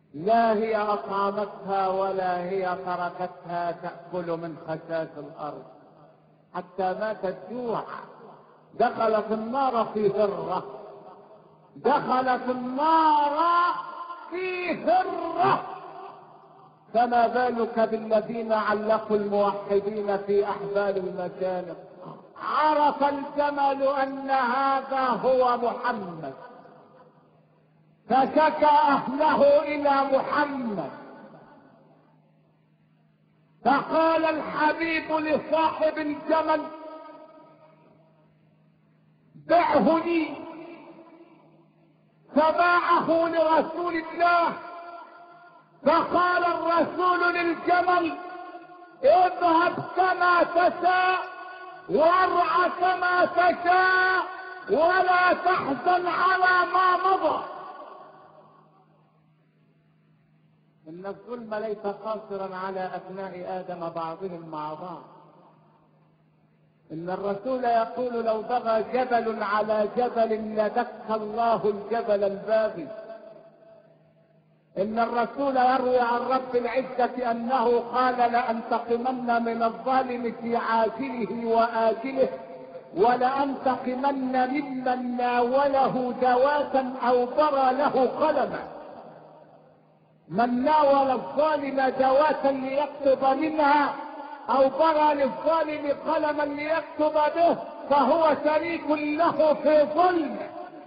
لا هي أطعمتها ولا هي تركتها تأكل من خشاش الأرض حتى ماتت جوع. دخلت النار في هرة، دخلت النار في هرة، فما بالك بالذين علقوا الموحدين في أحبال المشانق. عرف الجمل أن هذا هو محمد، فشكى أهله إلى محمد، فقال الحبيب لصاحب الجمل بعه لي، فباعه لرسول الله. فقال الرسول للجمل اذهب كما تشاء وارعى كما تشاء ولا تحزن على ما مضى. إن الظلم ليس قاصرا على أبناء آدم بعضهم مع بعض. إن الرسول يقول لو بغى جبل على جبل لدك الله الجبل الباغي. إن الرسول يروي عن رب العزة أنه قال لأنتقمن من الظالم في عاجله وآجله ولأنتقمن ممن ناوله دواة أو برى له قلما. من ناول الظالم دواة ليكتب منها أو برى للظالم قلما ليكتب به فهو شريك له في ظلم.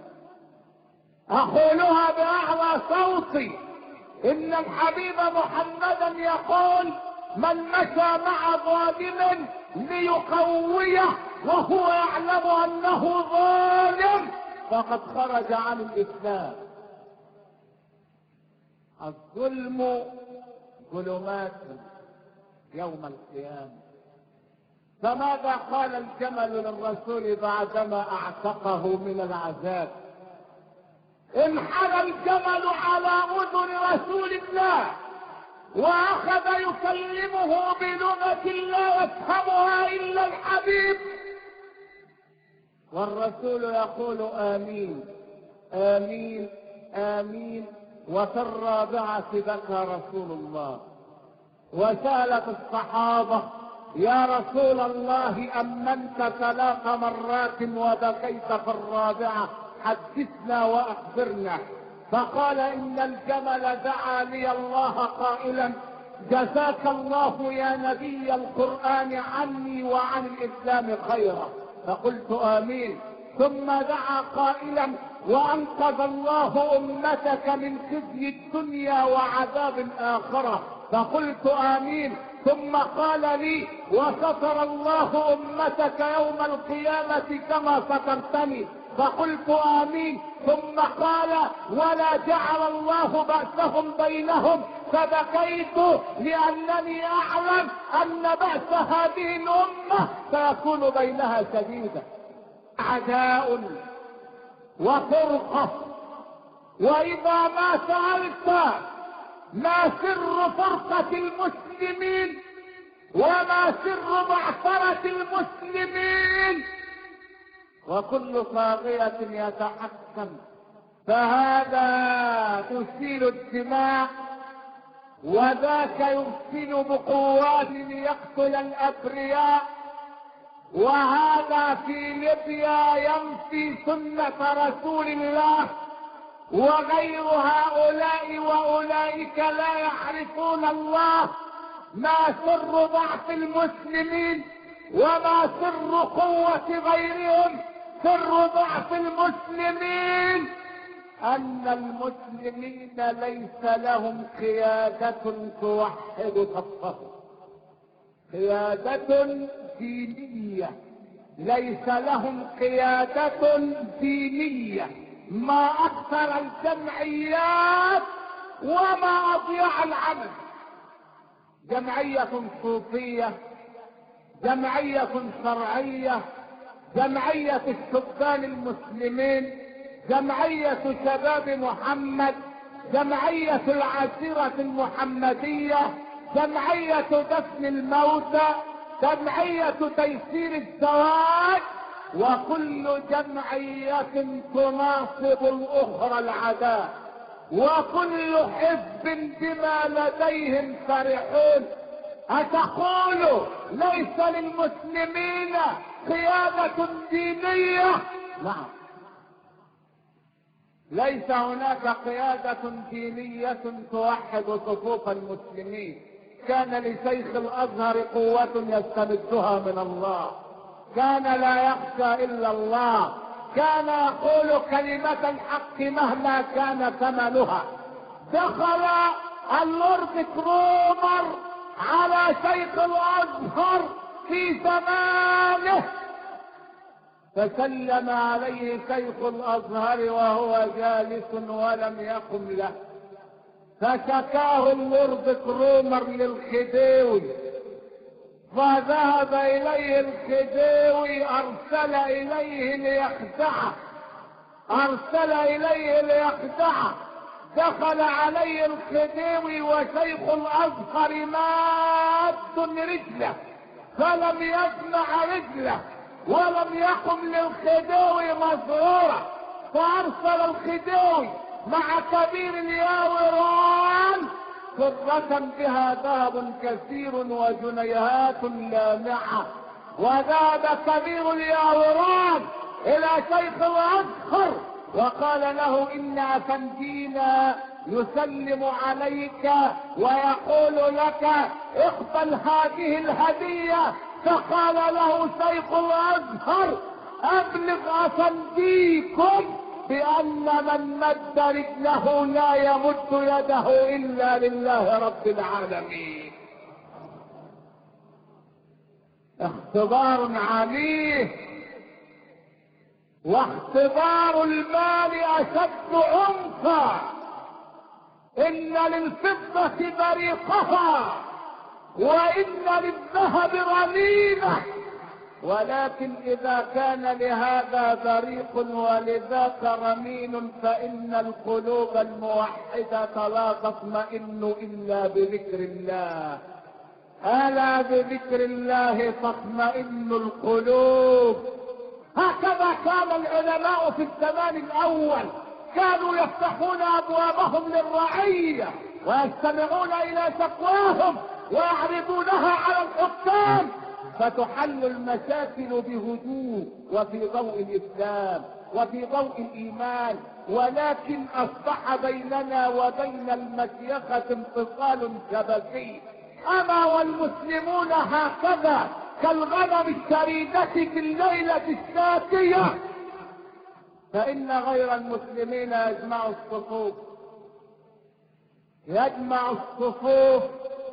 أقولها بأعلى صوتي، إن الحبيب محمدا يقول من مشى مع ظالم ليقويه وهو يعلم أنه ظالم فقد خرج عن الإسلام. الظلم ظلمات يوم القيامة. فماذا قال الجمل للرسول بعدما اعتقه من العذاب؟ انحنى الجمل على اذن رسول الله واخذ يكلمه بلغة لا يفهمها الا الحبيب، والرسول يقول امين امين امين. وفي الرابعة بكى رسول الله. وسألت الصحابة يا رسول الله أمنت ثلاث مرات وبكيت في الرابعة، حدثنا وأخبرنا. فقال إن الجمل دعا لي الله قائلا جزاك الله يا نبي القرآن عني وعن الإسلام خيرا، فقلت آمين. ثم دعا قائلا وأنقذ الله أمتك من خزي الدنيا وعذاب الآخرة، فقلت آمين. ثم قال لي وستر الله أمتك يوم القيامة كما سترتني، فقلت آمين. ثم قال ولا جعل الله بأسهم بينهم، فبكيت لأنني أعلم أن بأس هذه الأمة سيكون بينها شديدا. عداء وفرقة. وإذا ما سألت ما سر فرقة المسلمين وما سر معثرة المسلمين، وكل طاغية يتحكم فهذا يسيل الدماء وذاك يرسل بقوات ليقتل الأبرياء، وهذا في ليبيا ينفي سنة رسول الله، وغير هؤلاء وأولئك لا يعرفون الله. ما سر ضعف المسلمين وما سر قوة غيرهم؟ سر ضعف المسلمين أن المسلمين ليس لهم قيادة توحد صفهم، قيادة دينية، ليس لهم قيادة دينية. ما أكثر الجمعيات وما أضيع العمل. جمعية صوفية، جمعية شرعية، جمعية الشبان المسلمين، جمعية شباب محمد، جمعية العشيرة المحمدية، جمعية دفن الموتى، جمعية تيسير الزواج، وكل جمعية تناصب الأخرى العداء. وكل حزب بما لديهم فرحون. أتقول ليس للمسلمين قيادة دينية؟ نعم، ليس هناك قيادة دينية توحد صفوف المسلمين. كان لشيخ الازهر قوة يستمدها من الله، كان لا يخشى الا الله، كان يقول كلمة الحق مهما كان ثمنها. دخل اللورد كرومر على شيخ الازهر في زمانه، فسلم عليه شيخ الازهر وهو جالس ولم يقم له، فشكاه اللورد كرومر للخديوي، فذهب اليه الخديوي، ارسل اليه ليخدعه ارسل اليه ليخدعه دخل عليه الخديوي وشيخ الازهر ماد رجله، فلم يجمع رجله ولم يقم للخديوي مسرورا، فارسل الخديوي مع كبير الياوران فضة بها ذهب كثير وجنيهات لامعة، وذهب كبير الياوران الى شيخ الازهر وقال له ان افندينا يسلم عليك ويقول لك اقبل هذه الهدية. فقال له شيخ الازهر ابلغ افنديكم بان من مد رجله لا يمد يده الا لله رب العالمين. اختبار عنيف، واختبار المال اشد عنفا. ان للفضة بريقها وان للذهب رنينه، ولكن اذا كان لهذا بريق ولذاك رمين فان القلوب الموحدة لا تطمئن الا بذكر الله. الا بذكر الله تطمئن القلوب. هكذا كان العلماء في الزمان الاول، كانوا يفتحون ابوابهم للرعية ويستمعون الى شكواهم ويعرضونها على الحكام، فتحل المشاكل بهدوء وفي ضوء الاسلام وفي ضوء الايمان. ولكن اصبح بيننا وبين المشيخة انفصال شبكي. اما والمسلمون هكذا كالغنم الشريدة في الليلة الشاتية، فان غير المسلمين يجمع الصفوف يجمع الصفوف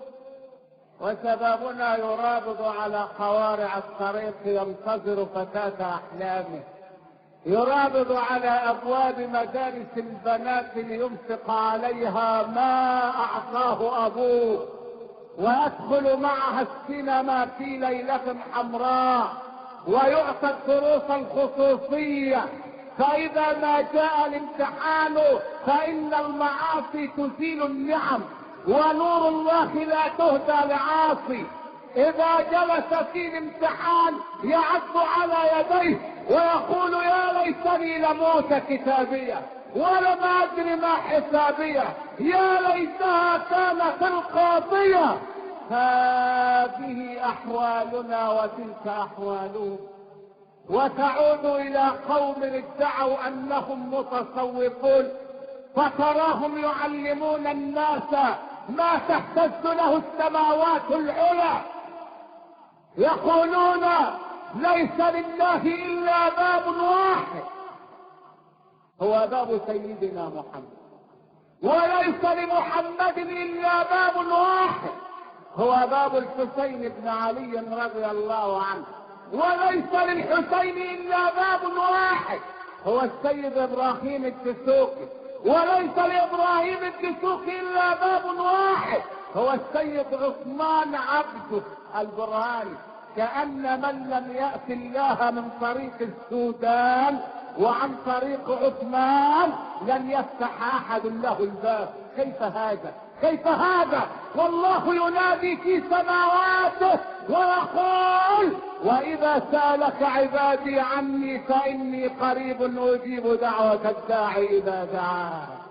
وشبابنا يرابض على قوارع الطريق ينتظر فتاة احلامه، يرابض على ابواب مدارس البنات لينفق عليها ما اعطاه ابوه، ويدخل معها السينما في ليلة حمراء ويعطى الدروس الخصوصية. فاذا ما جاء الامتحان فان المعاصي تزيل النعم ونور الله لا تهدى لعاصي. اذا جلس في الامتحان يعض على يديه ويقول يا ليتني لموت كتابية ولم ادري ما حسابية، يا ليتها كانت القاضية. هذه احوالنا وتلك احوالهم. وتعود الى قوم ادعوا انهم متصوفون، فتراهم يعلمون الناس ما تهتز له السماوات العلى، يقولون ليس لله الا باب واحد هو باب سيدنا محمد، وليس لمحمد الا باب واحد هو باب الحسين بن علي رضي الله عنه، وليس للحسين الا باب واحد هو السيد ابراهيم الدسوقي، وليس لابراهيم الدسوقي الا باب واحد هو السيد عثمان عبده البرهاني. كأن من لم يأت الله من طريق السودان وعن طريق عثمان لن يفتح احد له الباب. كيف هذا كيف هذا والله ينادي في سماواته ويقول واذا سالك عبادي عني فاني قريب اجيب دعوة الداعي اذا دعاه.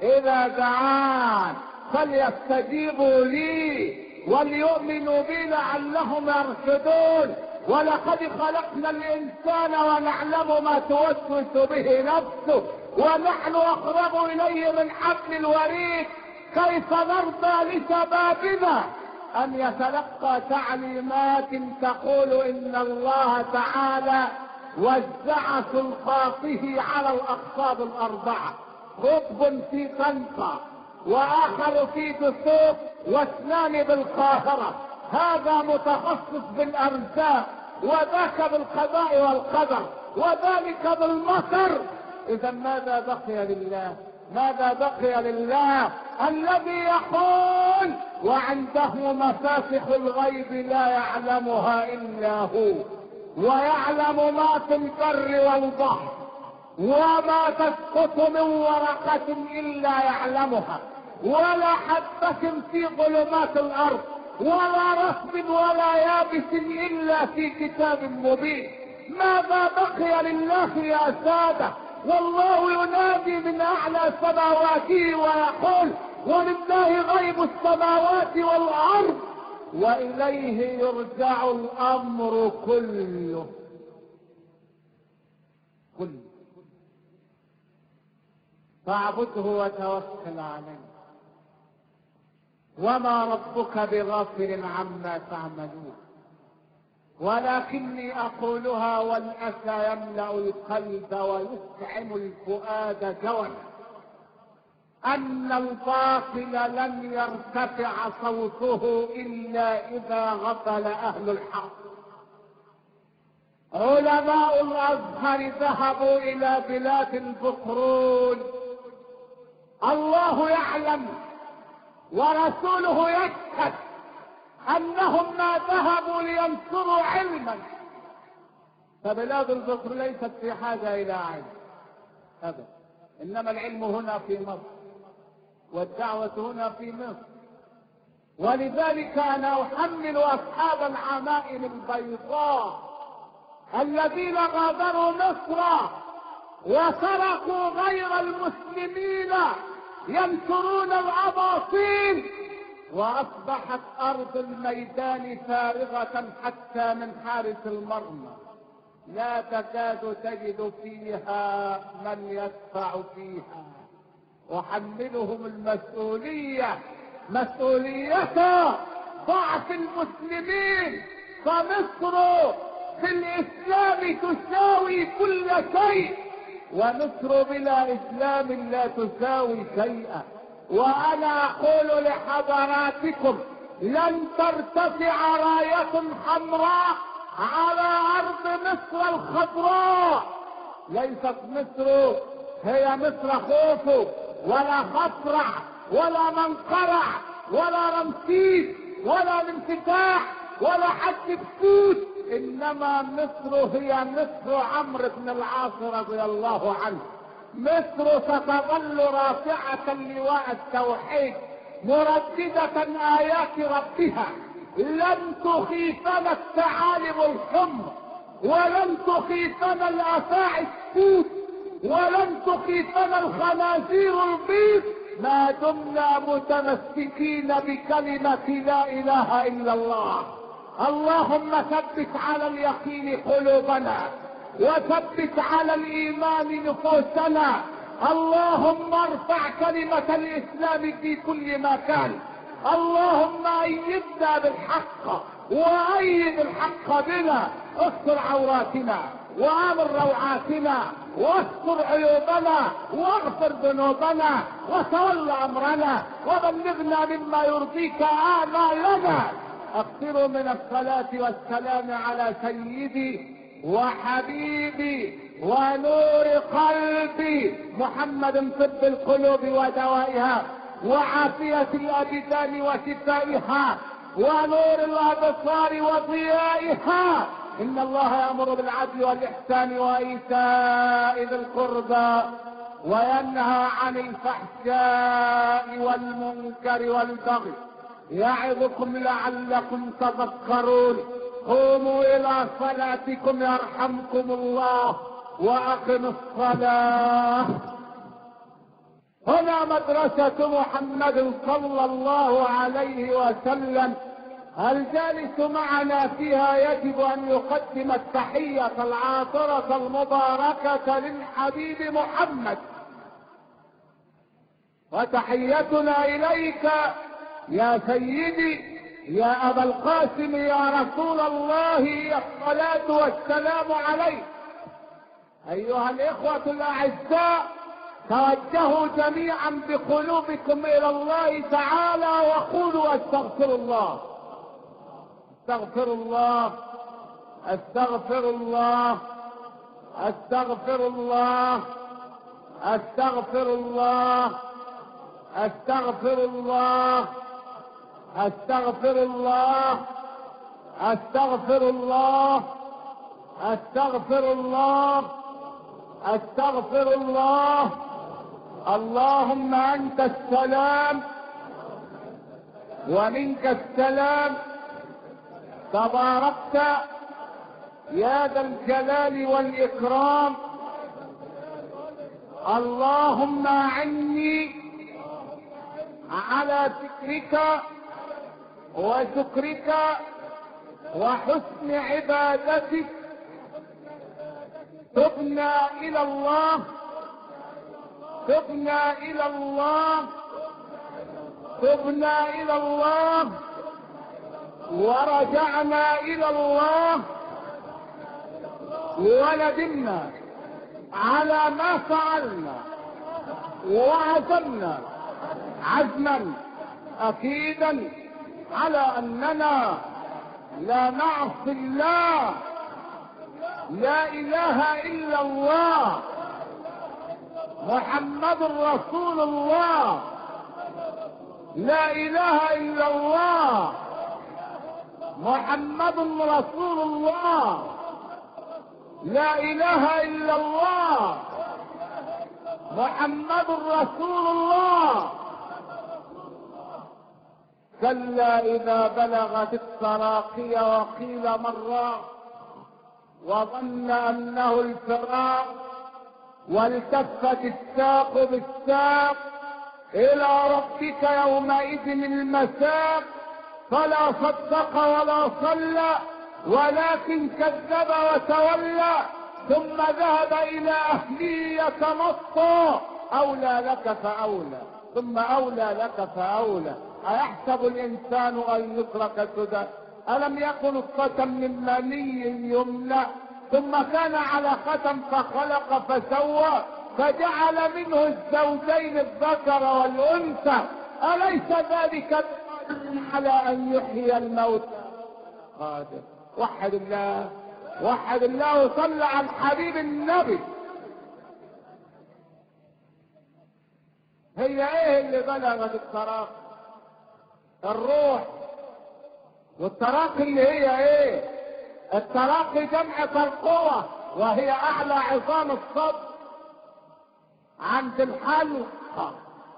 إذا دعان فليستجيبوا لي وليؤمنوا بي لعلهم يرشدون. ولقد خلقنا الإنسان ونعلم ما توسوس به نفسه ونحن أقرب إليه من حبل الوريد. كيف نرضى لشبابنا أن يتلقى تعليمات تقول إن الله تعالى وزع سلطاته على الأقطاب الأربعة، قطب في طنطا وآخر في دسوق واثنان بالقاهرة، هذا متخصص بالأرزاق وذاك بالقضاء والقدر وذلك بالمطر. إذا ماذا بقي لله؟ ماذا بقي لله الذي يقول وعنده مفاتح الغيب لا يعلمها إلا هو، ويعلم ما في البر والبحر، وما تسقط من ورقة إلا يعلمها، ولا حبة في ظلمات الأرض، ولا رطب ولا يابس إلا في كتاب مبين. ماذا بقي لله يا سادة؟ والله ينادي من أعلى سماواته ويقول ولله غيب السماوات والأرض وإليه يرجع الأمر كله كله فاعبده وتوكل عليه وما ربك بغافل عما تعملون. ولكني أقولها والأسى يملأ القلب ويسعم الفؤاد جوعا أن الباطل لن يرتفع صوته إلا إذا غفل أهل الحق. علماء الأزهر ذهبوا إلى بلاد البترول، الله يعلم ورسوله يشهد أنهم ما ذهبوا لينصروا علما، فبلاد البترول ليست في حاجة إلى علم أبدا، إنما العلم هنا في مصر والدعوة هنا في مصر. ولذلك أنا أحمل أصحاب العمائم البيضاء الذين غادروا مصر وتركوا غير المسلمين ينشرون الأباطيل، وأصبحت أرض الميدان فارغة حتى من حارس المرمى، لا تكاد تجد فيها من يدفع فيها. وحملهم المسؤولية، مسؤولية ضعف المسلمين، فمصر في الإسلام تساوي كل شيء، ومصر بلا إسلام لا تساوي شيئا. وأنا أقول لحضراتكم لن ترتفع راية حمراء على أرض مصر الخضراء. ليست مصر هي مصر خوف ولا خصرع ولا منقرع ولا رمسيس ولا الانفتاح ولا حد بسوس، إنما مصر هي مصر عمرو بن العاص رضي الله عنه. مصر ستظل رافعة لواء التوحيد مرددة آيات ربها، لن تخيفنا الثعالب الحمر ولن تخيفنا الأفاعي السود ولن تخيفنا الخنازير البيض ما دمنا متمسكين بكلمة لا إله إلا الله. اللهم ثبت على اليقين قلوبنا وثبت على الإيمان نفوسنا. اللهم ارفع كلمة الإسلام في كل مكان. اللهم أيدنا بالحق وأيد الحق بنا، استر عوراتنا وآمن روعاتنا واستر عيوبنا واغفر ذنوبنا وتول أمرنا وبلغنا مما يرضيك آمالنا. أكثروا من الصلاة والسلام على سيدي وحبيبي ونور قلبي محمد طب القلوب ودوائها وعافية الأبدان وشفائها ونور الأبصار وضيائها. إن الله يأمر بالعدل والإحسان وإيتاء ذي القربى وينهى عن الفحشاء والمنكر والبغي يعظكم لعلكم تذكرون. قوموا إلى صلاتكم يرحمكم الله وأقم الصلاة. هنا مدرسة محمد صلى الله عليه وسلم، الجالس معنا فيها يجب أن يقدم التحية العاطرة المباركة للحبيب محمد. وتحيتنا إليك يا سيدي يا أبا القاسم يا رسول الله الصلاة والسلام عليك. أيها الإخوة الأعزاء، توجهوا جميعا بقلوبكم إلى الله تعالى وقولوا استغفر الله استغفر الله استغفر الله استغفر الله استغفر الله استغفر الله استغفر الله استغفر الله استغفر الله استغفر الله. اللهم انت السلام ومنك السلام، تباركت يا ذا الجلال والاكرام. اللهم اعني على ذكرك وشكرك وحسن عبادتك. تبنا الى الله تبنا الى الله تبنا الى الله ورجعنا الى الله، وندمنا على ما فعلنا وعزمنا عزما اكيدا على اننا لا نعصي الله. لا اله الا الله محمد رسول الله. لا اله الا الله محمد رسول الله. لا اله الا الله محمد رسول الله. كلا اذا بلغت التراقي وقيل من راق وظن انه الفراق والتفت الساق بالساق الى ربك يومئذ المساق. فلا صدق ولا صلى ولكن كذب وتولى ثم ذهب الى اهله يتمطى. اولى لك فاولى ثم اولى لك فاولى. ايحسب الانسان ان يترك سدى؟ الم يكن نطفة من مني يمنى ثم كان علقة فخلق فسوى فجعل منه الزوجين الذكر والانثى. اليس ذلك على ان يحيي الموتى؟ قادر. وحد الله وحد الله وصل على الحبيب النبي. هي ايه اللي بلغت التراقي؟ الروح. والتراقي اللي هي ايه؟ التراقي جمع ترقوة، وهي اعلى عظام الصدر عند الحلقة،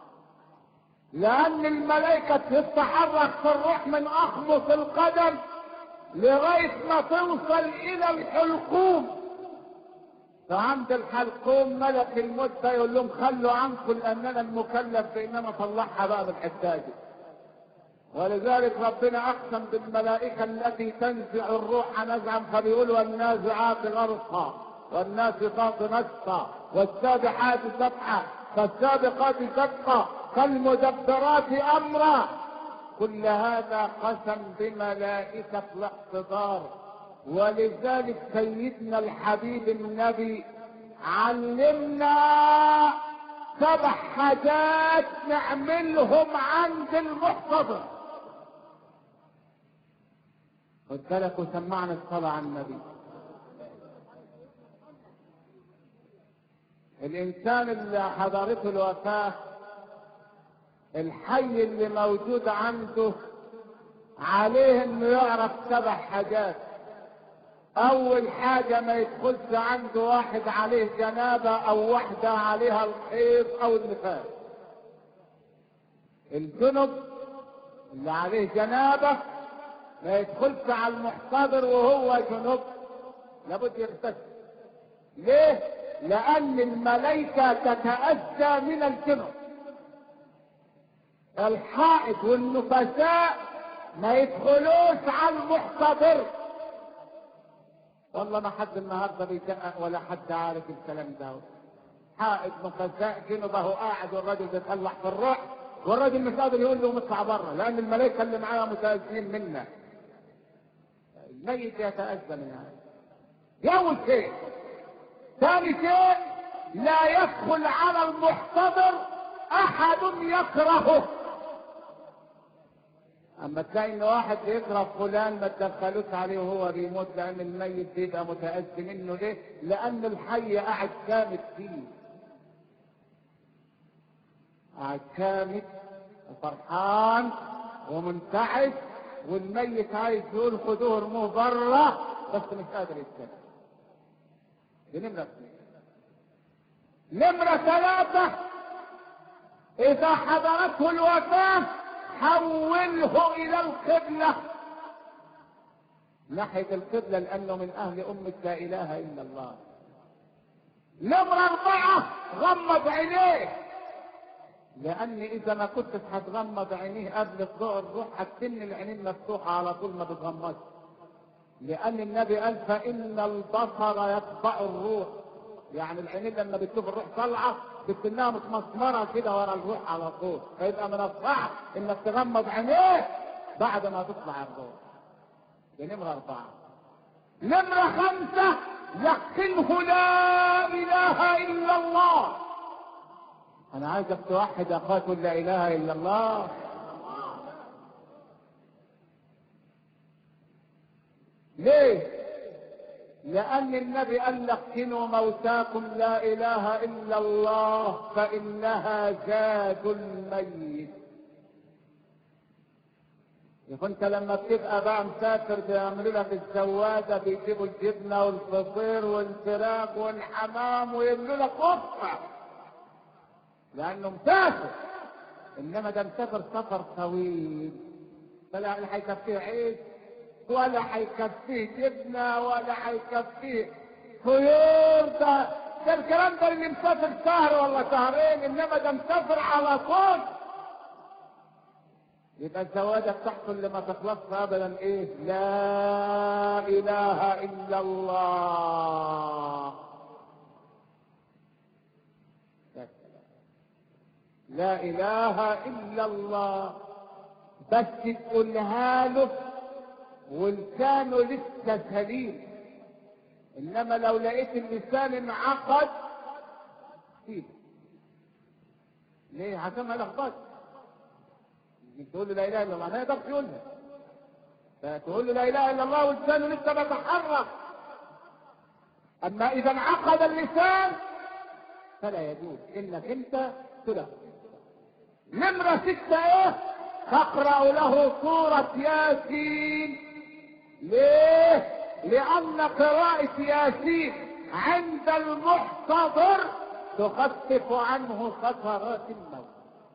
لان الملائكة تتحرك في الروح من اخمص القدم لغاية ما توصل الى الحلقوم. فعند الحلقوم ملك الموت يقول لهم خلوا عنكم لاننا المكلف بانما طلعها بقى بالحداجة. ولذلك ربنا اقسم بالملائكة التي تنزع الروح نزعا فبيقول والنازعات غرقا والناشطات نشطا والسابحات سبحا فالسابقات سبقا فالمدبرات امرا. كل هذا قسم بملائكة الاقتدار. ولذلك سيدنا الحبيب النبي علمنا سبع حاجات نعملهم عند المحتضر. قلت لك وسمعنا الصلاة على النبي. الانسان اللي حضرته الوفاة الحي اللي موجود عنده عليه انه يعرف سبع حاجات. اول حاجة ما يدخلش عنده واحد عليه جنابة او واحدة عليها الحيض او النفاس. الجنب اللي عليه جنابة ما يدخلش على المحتضر وهو جنب، لابد يغتسل. ليه؟ لان الملائكة تتأذى من الجنب. الحائط والنفساء ما يدخلوش على المحتضر. والله ما حد النهارده بيدقق ولا حد عارف الكلام ده. حائط نفساء جنبه قاعد والراجل بيطلع في الروح، والراجل مش قادر يقول له اطلع بره، لان الملائكه اللي معاه متاذين منا. الميت يتاذى من هذا. دي اول شيء. ثاني شيء، لا يدخل على المحتضر احد يكرهه. اما تلاقي ان واحد يكره فلان ما تدخلوش عليه وهو بيموت، لان الميت بيبقى متاذي منه. ليه؟ لان الحي قاعد كامل فيه، قاعد كامل وفرحان ومنتعش، والميت عايز يقول خدوه ارموه بره بس مش قادر يتكلم. دي نمرة اثنين. نمرة ثلاثة، إذا حضرته الوفاة حوله إلى القبلة، ناحية القبلة، لأنه من أهل أمة لا إله إلا الله. نمرة أربعة، غمض عينيه، لأن إذا ما كنتش هتغمض عينيه قبل طلوع الروح هتسن العينين مفتوحة على طول ما بتغمضش، لأن النبي قال فإن البصر يتبع الروح. يعني العينين لما بتشوف الروح طالعة بتسنها متمسمرة كده ورا الروح على طول، فيبقى من الصعب إنك تغمض عينيه بعد ما تطلع الروح. دي نمرة أربعة. نمرة خمسة، يقنه لا إله إلا الله. أنا عايزك توحد يا أخوات لا إله إلا الله. ليه؟ لأن النبي قال لقنوا موتاكم لا إله إلا الله فإنها زاد الميت. فانت لما بتبقى بقى مسافر بيعملوا لك الزواده، بيجيبوا الجبنه والفطير والفراخ والحمام ويعملوا لك قطه لانه مسافر. انما ده مسافر سفر طويل، فلا هيكفيه عيش ولا هيكفيه جبنه ولا هيكفيه طيور. ده ده الكلام ده اللي مسافر شهر ولا شهرين، انما ده مسافر على طول. يبقى الزواده بتاعته اللي ما تخلصش ابدا ايه؟ لا اله الا الله. لا اله الا الله، بس تقولها له ولسانه لسه سليم. انما لو لقيت اللسان انعقد سيبه. ليه؟ عشان ما لخبطش. تقول له لا اله الا الله ما يقدرش يقولها، فتقول له لا اله الا الله ولسانه لسه بيتحرك. اما اذا انعقد اللسان فلا يجوز انك انت تلف. نمرة ستة ايه؟ تقرأ له سورة ياسين. ليه؟ لأن قراءة ياسين عند المحتضر تخفف عنه خطرات الموت.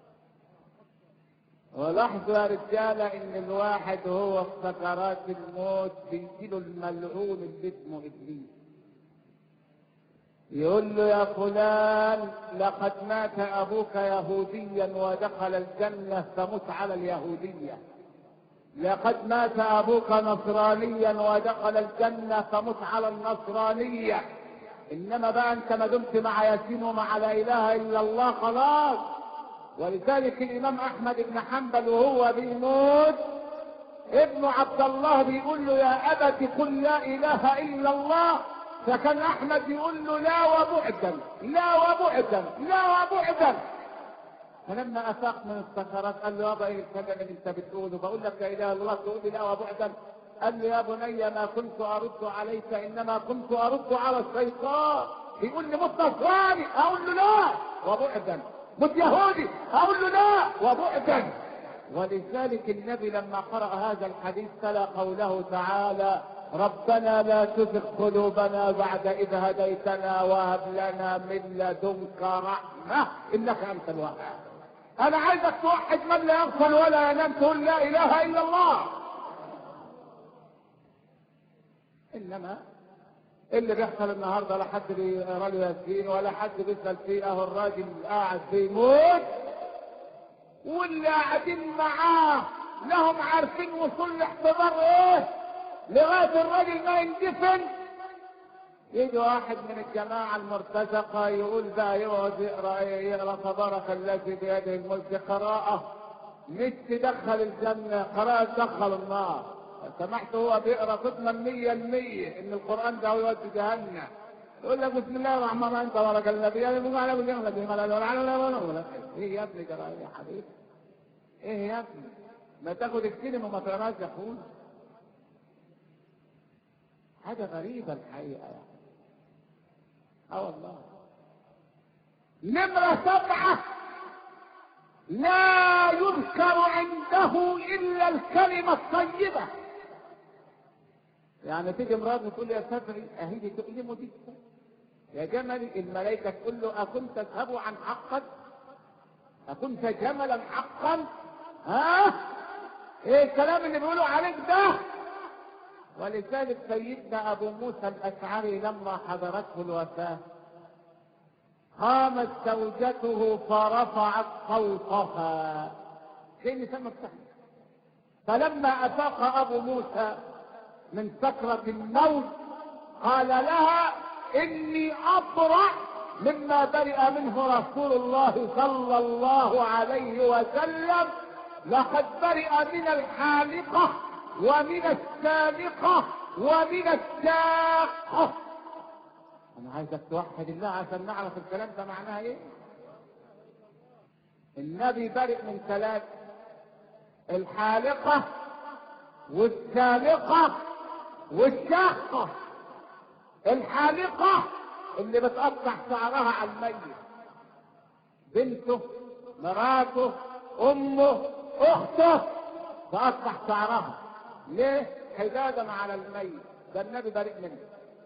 ولاحظوا يا رجالة ان الواحد هو في سكرات الموت بيجيله الملعون اللي اسمه ابليس، يقول له يا فلان لقد مات ابوك يهوديا ودخل الجنة فمت على اليهودية، لقد مات ابوك نصرانيا ودخل الجنة فمت على النصرانية. انما بقى انت ما دمت مع ياسين ومع لا اله الا الله خلاص. ولذلك الامام احمد بن حنبل وهو بيموت ابن عبد الله بيقول له يا ابت قل لا اله الا الله، فكان احمد يقول له لا وبعدا لا وبعدا لا وبعدا. فلما افاق من السكرات قال له يابا ايه الكلام اللي انت بتقوله؟ بقول لك لا اله الا الله تقول لي لا وبعدا؟ قال له يا بني ما كنت ارد عليك انما كنت ارد على الشيطان. بيقول لي مت نصراني اقول له لا وبعدا، مت يهودي اقول له لا وبعدا. ولذلك النبي لما قرأ هذا الحديث تلا قوله تعالى ربنا لا تزغ قلوبنا بعد إذ هديتنا وهب لنا من لدنك رحمة إنك أنت الوهاب. أنا عايزك توحد من لا يغفل ولا ينام، تقول لا إله إلا الله. إنما اللي بيحصل النهارده لا حد بيقرا له ياسين ولا حد بيسأل فيه، أهو الراجل قاعد بيموت واللي قاعدين معاه لهم عارفين وصول الاحتضار ايه لغايه الراجل ما يندفن. يجي واحد من الجماعه المرتزقه يقول بقى يقعد يقرا ايه؟ يقرا تبارك الذي بيده الملك قراءه مش تدخل الجنه، قراءه تدخل النار. سمحت هو بيقرا ختما مية المية ان القران ده يودي جهنم. يقول لك بسم الله الرحمن الرحيم تبارك الذي بيده الملك على كل شيء. ايه يا ابني جرى يا حبيبي؟ ايه يا ابني؟ ما تاخد الكلمه وما تقراش يا اخويا. حاجه غريبه الحقيقه يعني. اه والله. نمره سبعه لا يذكر عنده الا الكلمه الطيبه. يعني تيجي مراته تقول يا صدري اهيدي تؤلمه دي يا جمل، الملائكه تقول له اكنت تذهب عن حقك؟ اكنت جملا حقا؟ ها؟ ايه الكلام اللي بيقولوا عليك ده؟ ولذلك سيدنا ابو موسى الاشعري لما حضرته الوفاه قامت زوجته فرفعت صوتها كأن سمى السحر. فلما افاق ابو موسى من سكرة الموت قال لها اني ابرأ مما برئ منه رسول الله صلى الله عليه وسلم، لقد برئ من الحالقة ومن السالقة ومن الشاقة. انا عايزك توحد الله عشان نعرف الكلام ده معناه ايه. النبي برئ من ثلاث: الحالقة والسالقة والشاقة. الحالقة اللي بتقطع شعرها على الميت، بنته، مراته، امه، اخته، تقطع شعرها ليه؟ حدادا على الميت، ده النبي بريء منه.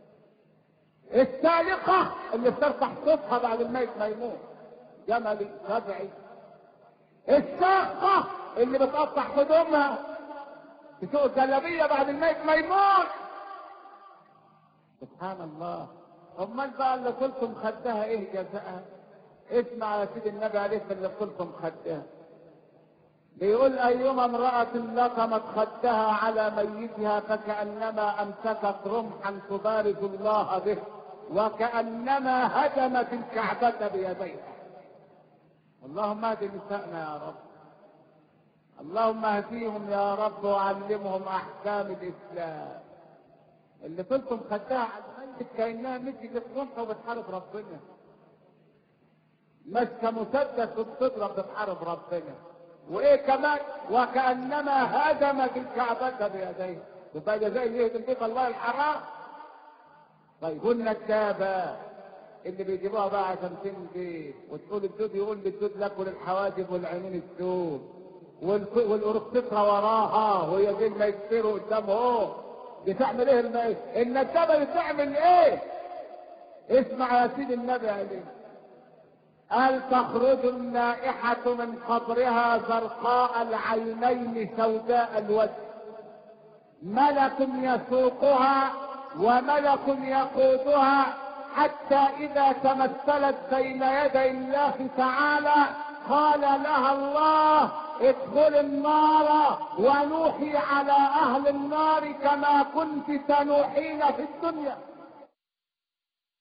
السالقة اللي بترفع صوتها بعد الميت ما يموت، جملي سبعي. الشاقة اللي بتقطع هدومها تسوق الجلابية بعد الميت ما يموت. سبحان الله. امال بقى اللي قلتم خدها ايه جزاءها؟ اسمع يا سيدي النبي عليه اللي قلتم خدها. بيقول ايما امرأة لطمت خدها على ميتها فكأنما امسكت رمحا تبارز الله به وكأنما هدمت الكعبة بيديها. اللهم اهد نسائنا يا رب، اللهم اهديهم يا رب وعلمهم احكام الاسلام. اللي قلتم خدها على الميت كأنها مسكت رمح وبتحارب ربنا، ماسكه مسدس وبتضرب بتحارب ربنا. وايه كمان؟ وكأنما هدمت الكعبة بيديه. يبقى ده زي يهدم بيت الله الحرام. طيب والنجابة اللي بيجيبوها بقى عشان تنجي وتقول الدود، يقول للدود لكل الحواجب والعينين السود والأوركسترا وراها وهي دي ما يكسروا قدامه اهو. بتعمل ايه الميت؟ النجابة بتعمل ايه؟ اسمع يا سيدي النبي عليه. قال تخرج النائحة من قبرها زرقاء العينين سوداء الوجه، ملك يسوقها وملك يقودها حتى إذا تمثلت بين يدي الله تعالى قال لها الله ادخل النار ونوحي على أهل النار كما كنت تنوحين في الدنيا.